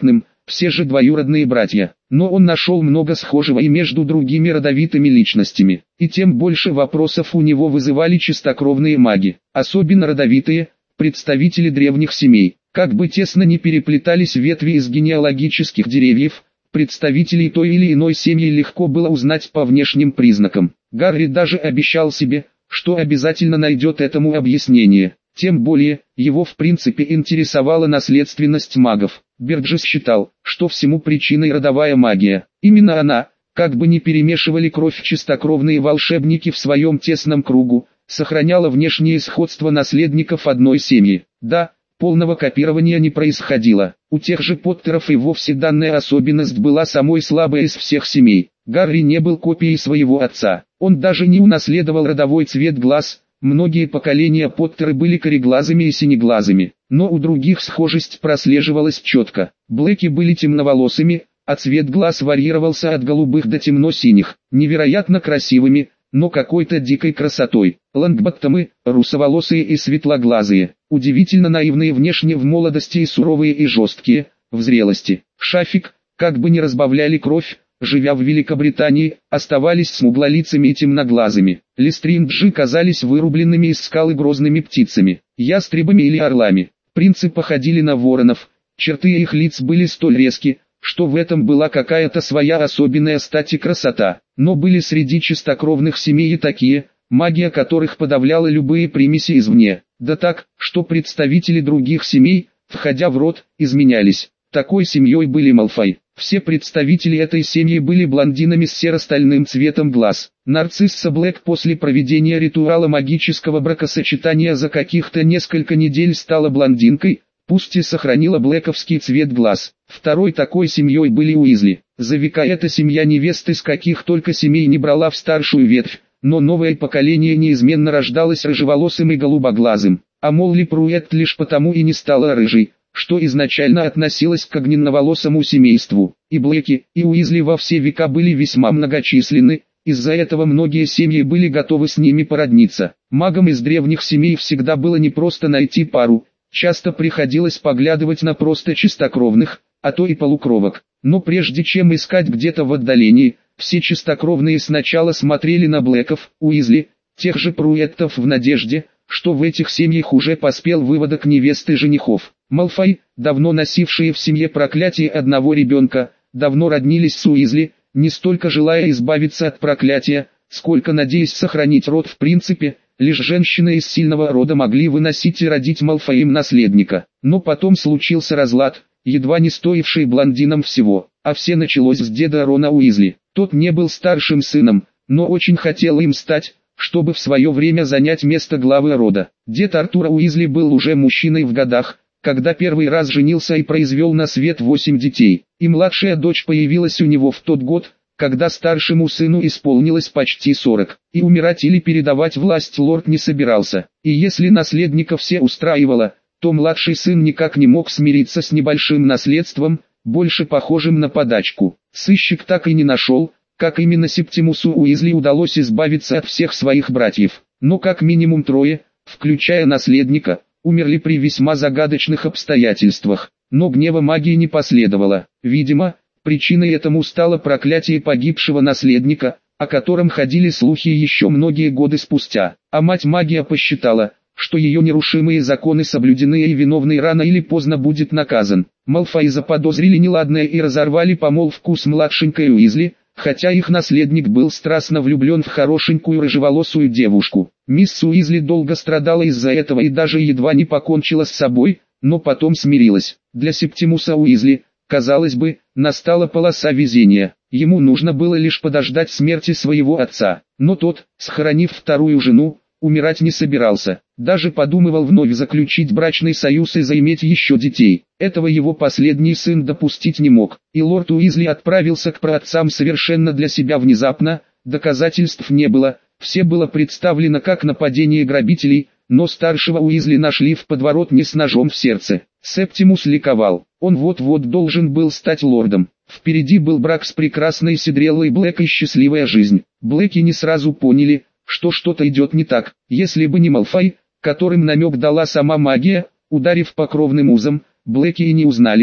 [SPEAKER 1] все же двоюродные братья. Но он нашел много схожего и между другими родовитыми личностями. И тем больше вопросов у него вызывали чистокровные маги, особенно родовитые, представители древних семей. Как бы тесно ни переплетались ветви из генеалогических деревьев, представителей той или иной семьи легко было узнать по внешним признакам. Гарри даже обещал себе, что обязательно найдет этому объяснение. Тем более, его в принципе интересовала наследственность магов. Бёрджесс считал, что всему причиной родовая магия. Именно она, как бы ни перемешивали кровь чистокровные волшебники в своем тесном кругу, сохраняла внешнее сходство наследников одной семьи. Да, полного копирования не происходило. У тех же Поттеров и вовсе данная особенность была самой слабой из всех семей. Гарри не был копией своего отца. Он даже не унаследовал родовой цвет глаз. Многие поколения Поттеры были кореглазыми и синеглазыми, но у других схожесть прослеживалась четко. Блэки были темноволосыми, а цвет глаз варьировался от голубых до темно-синих, невероятно красивыми, но какой-то дикой красотой. Лонгботтомы, русоволосые и светлоглазые, удивительно наивные внешне в молодости и суровые и жесткие, в зрелости. Шафик, как бы ни разбавляли кровь, живя в Великобритании, оставались смуглолицами и темноглазыми. Лестринджи казались вырубленными из скалы грозными птицами, ястребами или орлами. Принцы походили на воронов, черты их лиц были столь резки, что в этом была какая-то своя особенная стать и красота. Но были среди чистокровных семей и такие, магия которых подавляла любые примеси извне. Да так, что представители других семей, входя в род, изменялись. Такой семьей были Малфой. Все представители этой семьи были блондинами с серо-стальным цветом глаз. Нарцисса Блэк после проведения ритуала магического бракосочетания за каких-то несколько недель стала блондинкой, пусть и сохранила блэковский цвет глаз. Второй такой семьей были Уизли. За века эта семья невест из каких только семей не брала в старшую ветвь, но новое поколение неизменно рождалось рыжеволосым и голубоглазым. А Молли Пруэтт лишь потому и не стала рыжей, что изначально относилась к огненноволосому семейству. И Блэки, и Уизли во все века были весьма многочисленны, из-за этого многие семьи были готовы с ними породниться. Магам из древних семей всегда было непросто найти пару, часто приходилось поглядывать на просто чистокровных, а то и полукровок. Но прежде чем искать где-то в отдалении, все чистокровные сначала смотрели на Блэков, Уизли, тех же Пруэттов в надежде, что в этих семьях уже поспел выводок невест и женихов. Малфой, давно носившие в семье проклятие одного ребенка, давно роднились с Уизли, не столько желая избавиться от проклятия, сколько надеясь сохранить род в принципе. Лишь женщины из сильного рода могли выносить и родить Малфоем наследника. Но потом случился разлад, едва не стоивший блондинам всего. А все началось с деда Рона Уизли. Тот не был старшим сыном, но очень хотел им стать, чтобы в свое время занять место главы рода. Дед Артура Уизли был уже мужчиной в годах, когда первый раз женился и произвел на свет 8 детей. И младшая дочь появилась у него в тот год, когда старшему сыну исполнилось почти 40, и умирать или передавать власть лорд не собирался. И если наследника все устраивало, то младший сын никак не мог смириться с небольшим наследством, больше похожим на подачку. Сыщик так и не нашел, как именно Септимусу Уизли удалось избавиться от всех своих братьев. Но как минимум 3, включая наследника, умерли при весьма загадочных обстоятельствах. Но гнева магии не последовало. Видимо, причиной этому стало проклятие погибшего наследника, о котором ходили слухи еще многие годы спустя. А мать-магия посчитала, что ее нерушимые законы соблюдены и виновный рано или поздно будет наказан. Малфои заподозрили неладное и разорвали помолвку с младшенькой Уизли, хотя их наследник был страстно влюблен в хорошенькую рыжеволосую девушку. Мисс Уизли долго страдала из-за этого и даже едва не покончила с собой, но потом смирилась. Для Септимуса Уизли, казалось бы, настала полоса везения. Ему нужно было лишь подождать смерти своего отца. Но тот, схоронив вторую жену, умирать не собирался. Даже подумывал вновь заключить брачный союз и заиметь еще детей. Этого его последний сын допустить не мог. И лорд Уизли отправился к праотцам совершенно для себя внезапно, доказательств не было, все было представлено как нападение грабителей, но старшего Уизли нашли в подворотне с ножом в сердце. Септимус ликовал, он вот-вот должен был стать лордом. Впереди был брак с прекрасной Сидреллой Блэк и счастливая жизнь. Блэки не сразу поняли, что что-то идет не так. Если бы не Малфой, которым намек дала сама магия, ударив по кровным узам, Блэки и не узнали бы,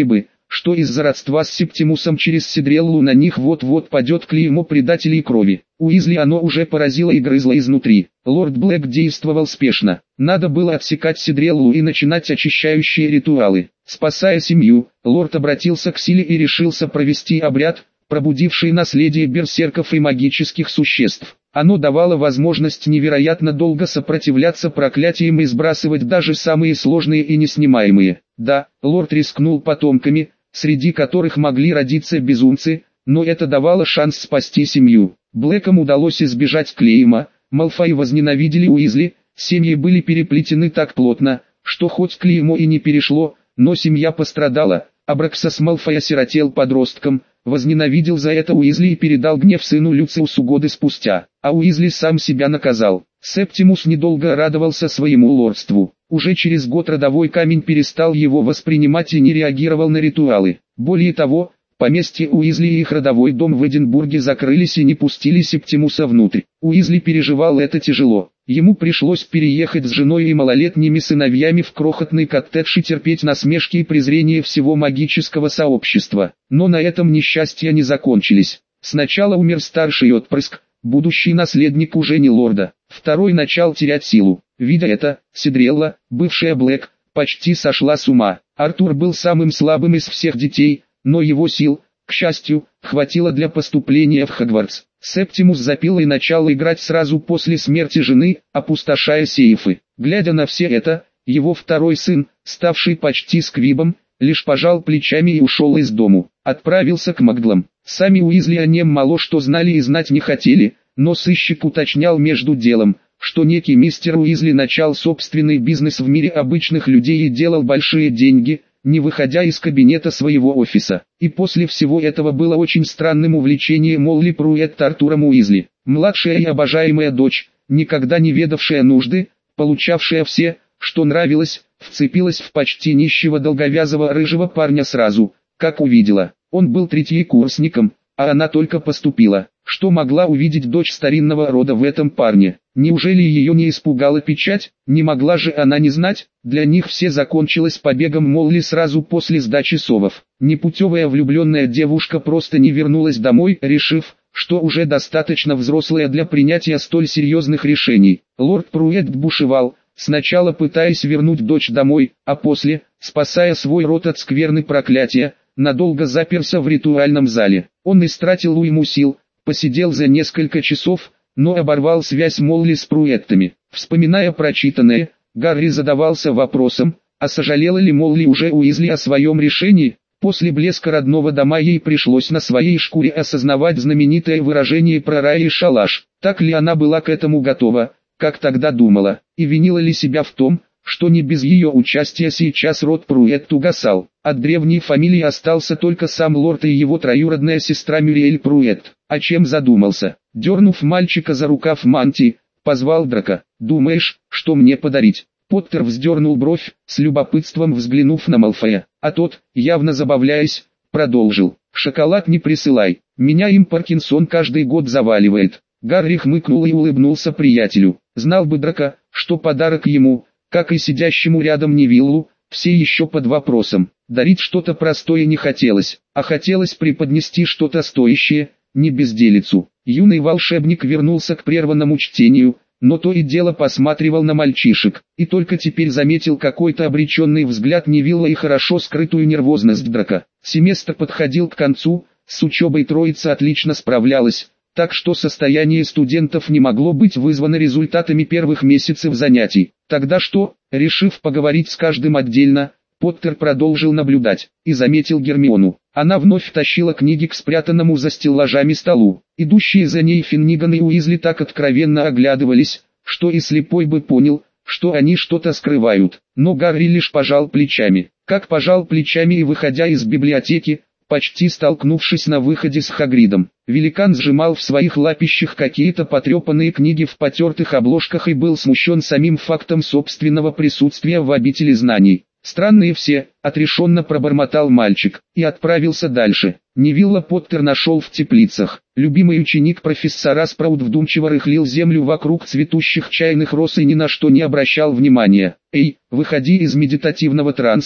[SPEAKER 1] что из-за родства с Септимусом через Сидреллу на них вот-вот падет клеймо предателей крови. Уизли оно уже поразило и грызло изнутри. Лорд Блэк действовал спешно. Надо было отсекать Сидреллу и начинать очищающие ритуалы. Спасая семью, лорд обратился к силе и решился провести обряд, пробудивший наследие берсерков и магических существ. Оно давало возможность невероятно долго сопротивляться проклятиям и сбрасывать даже самые сложные и неснимаемые. Да, лорд рискнул потомками, среди которых могли родиться безумцы, но это давало шанс спасти семью. Блэкам удалось избежать клейма, Малфой возненавидели Уизли, семьи были переплетены так плотно, что хоть клеймо и не перешло, но семья пострадала. Абраксас Малфой осиротел подростком, возненавидел за это Уизли и передал гнев сыну Люциусу годы спустя, а Уизли сам себя наказал. Септимус недолго радовался своему лордству. Уже через год родовой камень перестал его воспринимать и не реагировал на ритуалы. Более того, поместье Уизли и их родовой дом в Эдинбурге закрылись и не пустили Септимуса внутрь. Уизли переживал это тяжело. Ему пришлось переехать с женой и малолетними сыновьями в крохотный коттедж и терпеть насмешки и презрение всего магического сообщества. Но на этом несчастья не закончились. Сначала умер старший отпрыск, будущий наследник уже не лорда. Второй начал терять силу. Видя это, Сидрелла, бывшая Блэк, почти сошла с ума. Артур был самым слабым из всех детей, но его сил, к счастью, хватило для поступления в Хогвартс. Септимус запил и начал играть сразу после смерти жены, опустошая сейфы. Глядя на все это, его второй сын, ставший почти сквибом, лишь пожал плечами и ушел из дому. Отправился к Маглам. Сами Уизли о нем мало что знали и знать не хотели, но сыщик уточнял между делом, что некий мистер Уизли начал собственный бизнес в мире обычных людей и делал большие деньги, не выходя из кабинета своего офиса. И после всего этого было очень странным увлечение Молли Пруэтт Артуром Уизли. Младшая и обожаемая дочь, никогда не ведавшая нужды, получавшая все, что нравилось, вцепилась в почти нищего долговязого рыжего парня сразу, как увидела. Он был третьекурсником, а она только поступила. Что могла увидеть дочь старинного рода в этом парне? Неужели ее не испугала печать? Не могла же она не знать? Для них все закончилось побегом Молли сразу после сдачи совов. Непутевая влюбленная девушка просто не вернулась домой, решив, что уже достаточно взрослая для принятия столь серьезных решений. Лорд Пруэтт бушевал, сначала пытаясь вернуть дочь домой, а после, спасая свой род от скверны проклятия, надолго заперся в ритуальном зале. Он истратил уйму сил, посидел за несколько часов, но оборвал связь Молли с Пруэттами. Вспоминая прочитанное, Гарри задавался вопросом, а сожалела ли Молли уже Уизли о своем решении? После блеска родного дома ей пришлось на своей шкуре осознавать знаменитое выражение про рай и шалаш. Так ли она была к этому готова, как тогда думала, и винила ли себя в том, что не без ее участия сейчас род Пруэтт угасал. От древней фамилии остался только сам лорд и его троюродная сестра Мюриэль Пруэтт. О чем задумался? Дернув мальчика за рукав мантии, позвал Драко. «Думаешь, что мне подарить?» Поттер вздернул бровь, с любопытством взглянув на Малфоя, а тот, явно забавляясь, продолжил. «Шоколад не присылай, меня им Паркинсон каждый год заваливает». Гарри хмыкнул и улыбнулся приятелю. Знал бы Драко, что подарок ему, как и сидящему рядом Невиллу, все еще под вопросом. Дарить что-то простое не хотелось, а хотелось преподнести что-то стоящее, не безделицу. Юный волшебник вернулся к прерванному чтению, но то и дело посматривал на мальчишек, и только теперь заметил какой-то обреченный взгляд Невилла и хорошо скрытую нервозность Драко. Семестр подходил к концу, с учебой троица отлично справлялась, так что состояние студентов не могло быть вызвано результатами первых месяцев занятий. Тогда что, решив поговорить с каждым отдельно, Поттер продолжил наблюдать, и заметил Гермиону. Она вновь тащила книги к спрятанному за стеллажами столу. Идущие за ней Финниган и Уизли так откровенно оглядывались, что и слепой бы понял, что они что-то скрывают. Но Гарри лишь пожал плечами. Как пожал плечами и выходя из библиотеки, почти столкнувшись на выходе с Хагридом. Великан сжимал в своих лапищах какие-то потрепанные книги в потертых обложках и был смущен самим фактом собственного присутствия в обители знаний. «Странные все», — отрешенно пробормотал мальчик, и отправился дальше. Невилла Поттер нашел в теплицах. Любимый ученик профессора Спраут вдумчиво рыхлил землю вокруг цветущих чайных роз и ни на что не обращал внимания. «Эй, выходи из медитативного транса»,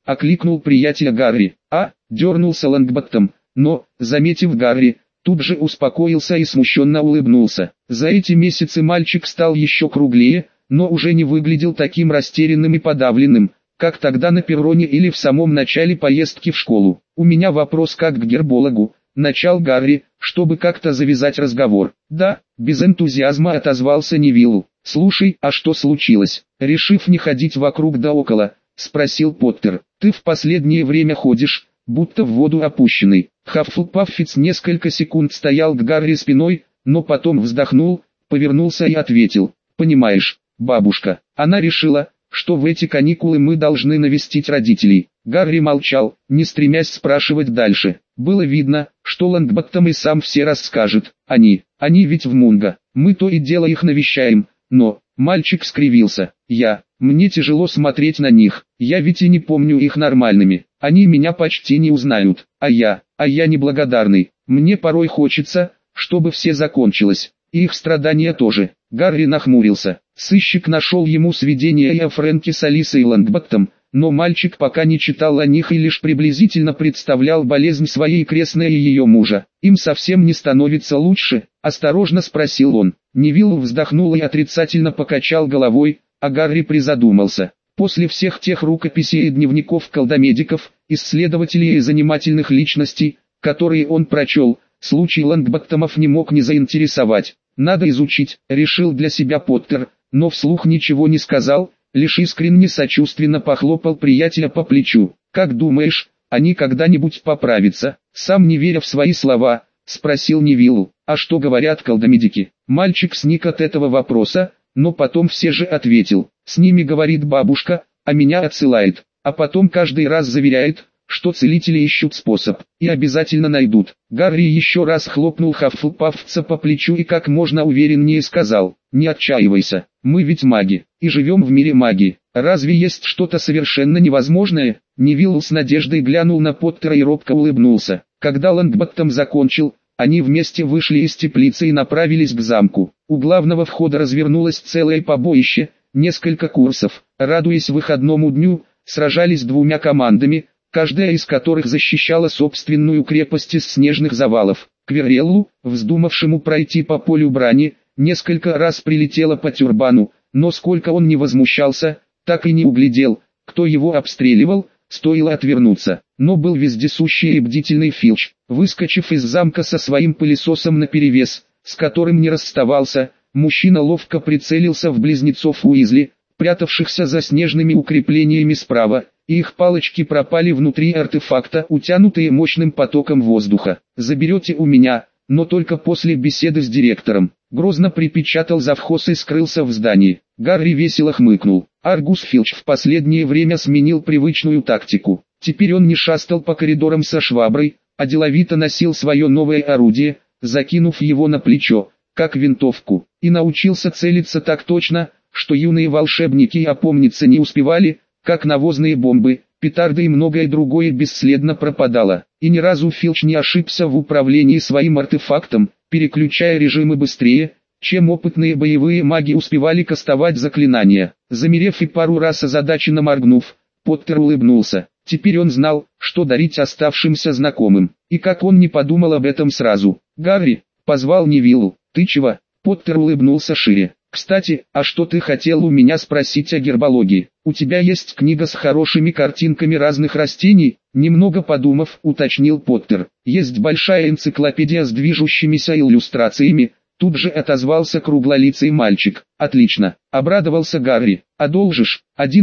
[SPEAKER 1] окликнул приятеля Гарри. Дернулся Лонгботтом, но, заметив Гарри, тут же успокоился и смущенно улыбнулся. За эти месяцы мальчик стал еще круглее, но уже не выглядел таким растерянным и подавленным, как тогда на перроне или в самом начале поездки в школу. «У меня вопрос как к гербологу», — начал Гарри, чтобы как-то завязать разговор. «Да», — без энтузиазма отозвался Невилл. «Слушай, а что случилось?» Решив не ходить вокруг да около, спросил Поттер. «Ты в последнее время ходишь, будто в воду опущенный». Хаффлпаффиц несколько секунд стоял к Гарри спиной, но потом вздохнул, повернулся и ответил. «Понимаешь, бабушка, она решила, что в эти каникулы мы должны навестить родителей». Гарри молчал, не стремясь спрашивать дальше. Было видно, что Лонгботтом и сам все расскажет. Они ведь в Мунго, мы то и дело их навещаем, но... Мальчик скривился. Мне тяжело смотреть на них, я ведь и не помню их нормальными, они меня почти не узнают, а я неблагодарный, мне порой хочется, чтобы все закончилось, и их страдания тоже. Гарри нахмурился, сыщик нашел ему сведения и о Фрэнке с Алисой Лонгботтом, но мальчик пока не читал о них и лишь приблизительно представлял болезнь своей крестной и ее мужа. «Им совсем не становится лучше?» – осторожно спросил он. Невилл вздохнул и отрицательно покачал головой, а Гарри призадумался. После всех тех рукописей и дневников колдомедиков, исследователей и занимательных личностей, которые он прочел, случай Лонгботтомов не мог не заинтересовать. «Надо изучить», — решил для себя Поттер, но вслух ничего не сказал, лишь искренне сочувственно похлопал приятеля по плечу. «Как думаешь, они когда-нибудь поправятся?» Сам не веря в свои слова, спросил Невилл. «А что говорят колдомедики?» Мальчик сник от этого вопроса, но потом все же ответил. «С ними говорит бабушка, а меня отсылает, а потом каждый раз заверяет, что целители ищут способ, и обязательно найдут». Гарри еще раз хлопнул Хаффлпаффца по плечу и как можно увереннее сказал. «Не отчаивайся, мы ведь маги, и живем в мире магии. Разве есть что-то совершенно невозможное?» Невилл с надеждой глянул на Поттера и робко улыбнулся. Когда Лонгботтом закончил, они вместе вышли из теплицы и направились к замку. У главного входа развернулось целое побоище, несколько курсов, радуясь выходному дню, сражались двумя командами, каждая из которых защищала собственную крепость из снежных завалов. Квирреллу, вздумавшему пройти по полю брани, несколько раз прилетело по тюрбану, но сколько он не возмущался, так и не углядел, кто его обстреливал, стоило отвернуться. Но был вездесущий и бдительный Филч, выскочив из замка со своим пылесосом наперевес, с которым не расставался, мужчина ловко прицелился в близнецов Уизли, прятавшихся за снежными укреплениями справа, и их палочки пропали внутри артефакта, утянутые мощным потоком воздуха. «Заберете у меня, но только после беседы с директором», грозно припечатал завхоз и скрылся в здании. Гарри весело хмыкнул. Аргус Филч в последнее время сменил привычную тактику. Теперь он не шастал по коридорам со шваброй, а деловито носил свое новое орудие, закинув его на плечо, как винтовку, и научился целиться так точно, что юные волшебники опомниться не успевали, как навозные бомбы, петарды и многое другое бесследно пропадало. И ни разу Филч не ошибся в управлении своим артефактом, переключая режимы быстрее, чем опытные боевые маги успевали кастовать заклинания. Замерев и пару раз озадаченно моргнув, Поттер улыбнулся. Теперь он знал, что дарить оставшимся знакомым, и как он не подумал об этом сразу. «Гарри», — позвал Невиллу, — «ты чего?» Поттер улыбнулся шире. «Кстати, а что ты хотел у меня спросить о гербологии? У тебя есть книга с хорошими картинками разных растений?» Немного подумав, уточнил Поттер. «Есть большая энциклопедия с движущимися иллюстрациями». Тут же отозвался круглолицый мальчик. «Отлично», — обрадовался Гарри. «Одолжишь?»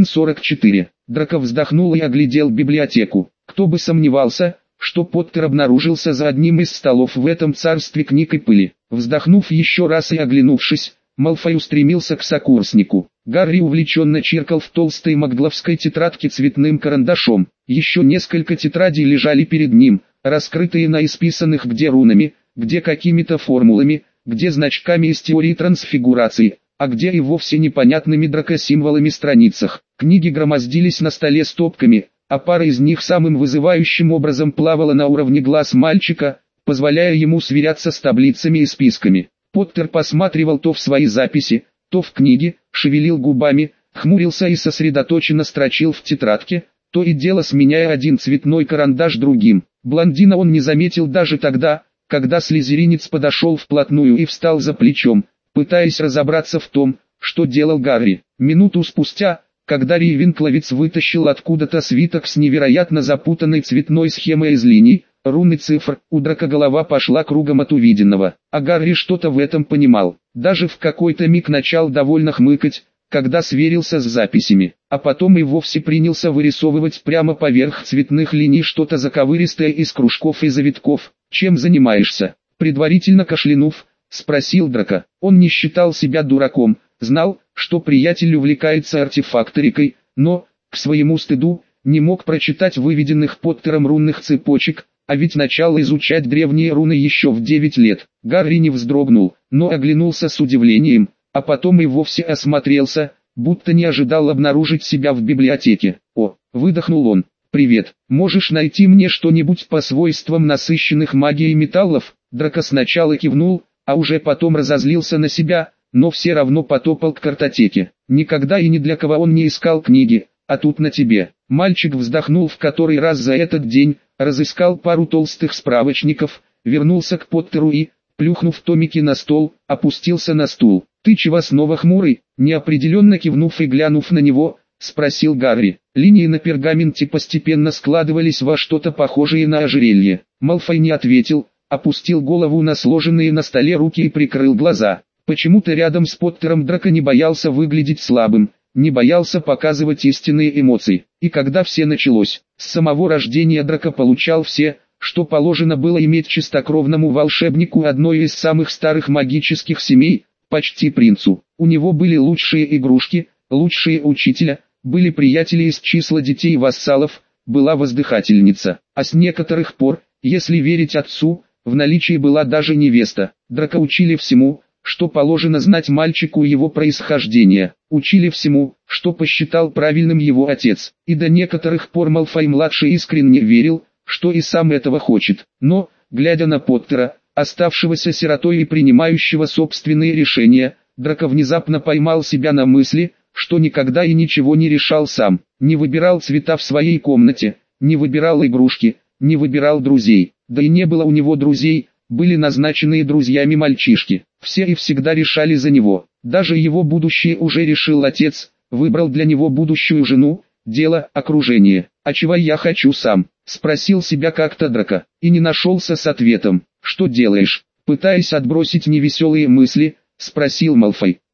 [SPEAKER 1] 1,44. Драко вздохнул и оглядел библиотеку. Кто бы сомневался, что Поттер обнаружился за одним из столов в этом царстве книг и пыли. Вздохнув еще раз и оглянувшись, Малфой устремился к сокурснику. Гарри увлеченно чиркал в толстой магловской тетрадке цветным карандашом. Еще несколько тетрадей лежали перед ним, раскрытые на исписанных где рунами, где какими-то формулами, где значками из теории трансфигурации, а где и вовсе непонятными дракосимволами страницах. Книги громоздились на столе стопками, а пара из них самым вызывающим образом плавала на уровне глаз мальчика, позволяя ему сверяться с таблицами и списками. Поттер посматривал то в свои записи, то в книги, шевелил губами, хмурился и сосредоточенно строчил в тетрадке, то и дело сменяя один цветной карандаш другим. Блондина он не заметил даже тогда, когда слизеринец подошел вплотную и встал за плечом, пытаясь разобраться в том, что делал Гарри. Минуту спустя, когда Рейвенкловец вытащил откуда-то свиток с невероятно запутанной цветной схемой из линий, рун и цифр, у Драка голова пошла кругом от увиденного, а Гарри что-то в этом понимал. Даже в какой-то миг начал довольно хмыкать, когда сверился с записями, а потом и вовсе принялся вырисовывать прямо поверх цветных линий что-то заковыристое из кружков и завитков. «Чем занимаешься?» Предварительно кашлянув, спросил Драка. Он не считал себя дураком, знал, что приятель увлекается артефакторикой, но, к своему стыду, не мог прочитать выведенных Поттером рунных цепочек, а ведь начал изучать древние руны еще в 9 лет. Гарри не вздрогнул, но оглянулся с удивлением, а потом и вовсе осмотрелся, будто не ожидал обнаружить себя в библиотеке. «О!» — выдохнул он. «Привет, можешь найти мне что-нибудь по свойствам насыщенных магией металлов?» Драко сначала кивнул, а уже потом разозлился на себя, но все равно потопал к картотеке. Никогда и ни для кого он не искал книги, а тут на тебе. Мальчик вздохнул в который раз за этот день, разыскал пару толстых справочников, вернулся к Поттеру и, плюхнув томики на стол, опустился на стул. «Ты чего снова хмурый?» Неопределенно кивнув и глянув на него, спросил Гарри. Линии на пергаменте постепенно складывались во что-то похожее на ожерелье. Малфой не ответил, опустил голову на сложенные на столе руки и прикрыл глаза. Почему-то рядом с Поттером Драко не боялся выглядеть слабым, не боялся показывать истинные эмоции. И когда все началось, с самого рождения Драко получал все, что положено было иметь чистокровному волшебнику одной из самых старых магических семей, почти принцу. У него были лучшие игрушки, лучшие учителя, были приятели из числа детей и вассалов, была воздыхательница. А с некоторых пор, если верить отцу, в наличии была даже невеста. Драко учили всему, что положено знать мальчику и его происхождения. Учили всему, что посчитал правильным его отец. И до некоторых пор Малфой-младший искренне верил, что и сам этого хочет. Но, глядя на Поттера, оставшегося сиротой и принимающего собственные решения, Драко внезапно поймал себя на мысли, что никогда и ничего не решал сам. Не выбирал цвета в своей комнате, не выбирал игрушки, не выбирал друзей. Да и не было у него друзей, были назначенные друзьями мальчишки. Все и всегда решали за него. Даже его будущее уже решил отец, выбрал для него будущую жену, дело, окружение. «А чего я хочу сам?» — спросил себя как-то Драко, и не нашелся с ответом. «Что делаешь?» — пытаясь отбросить невеселые мысли, спросил Малфой.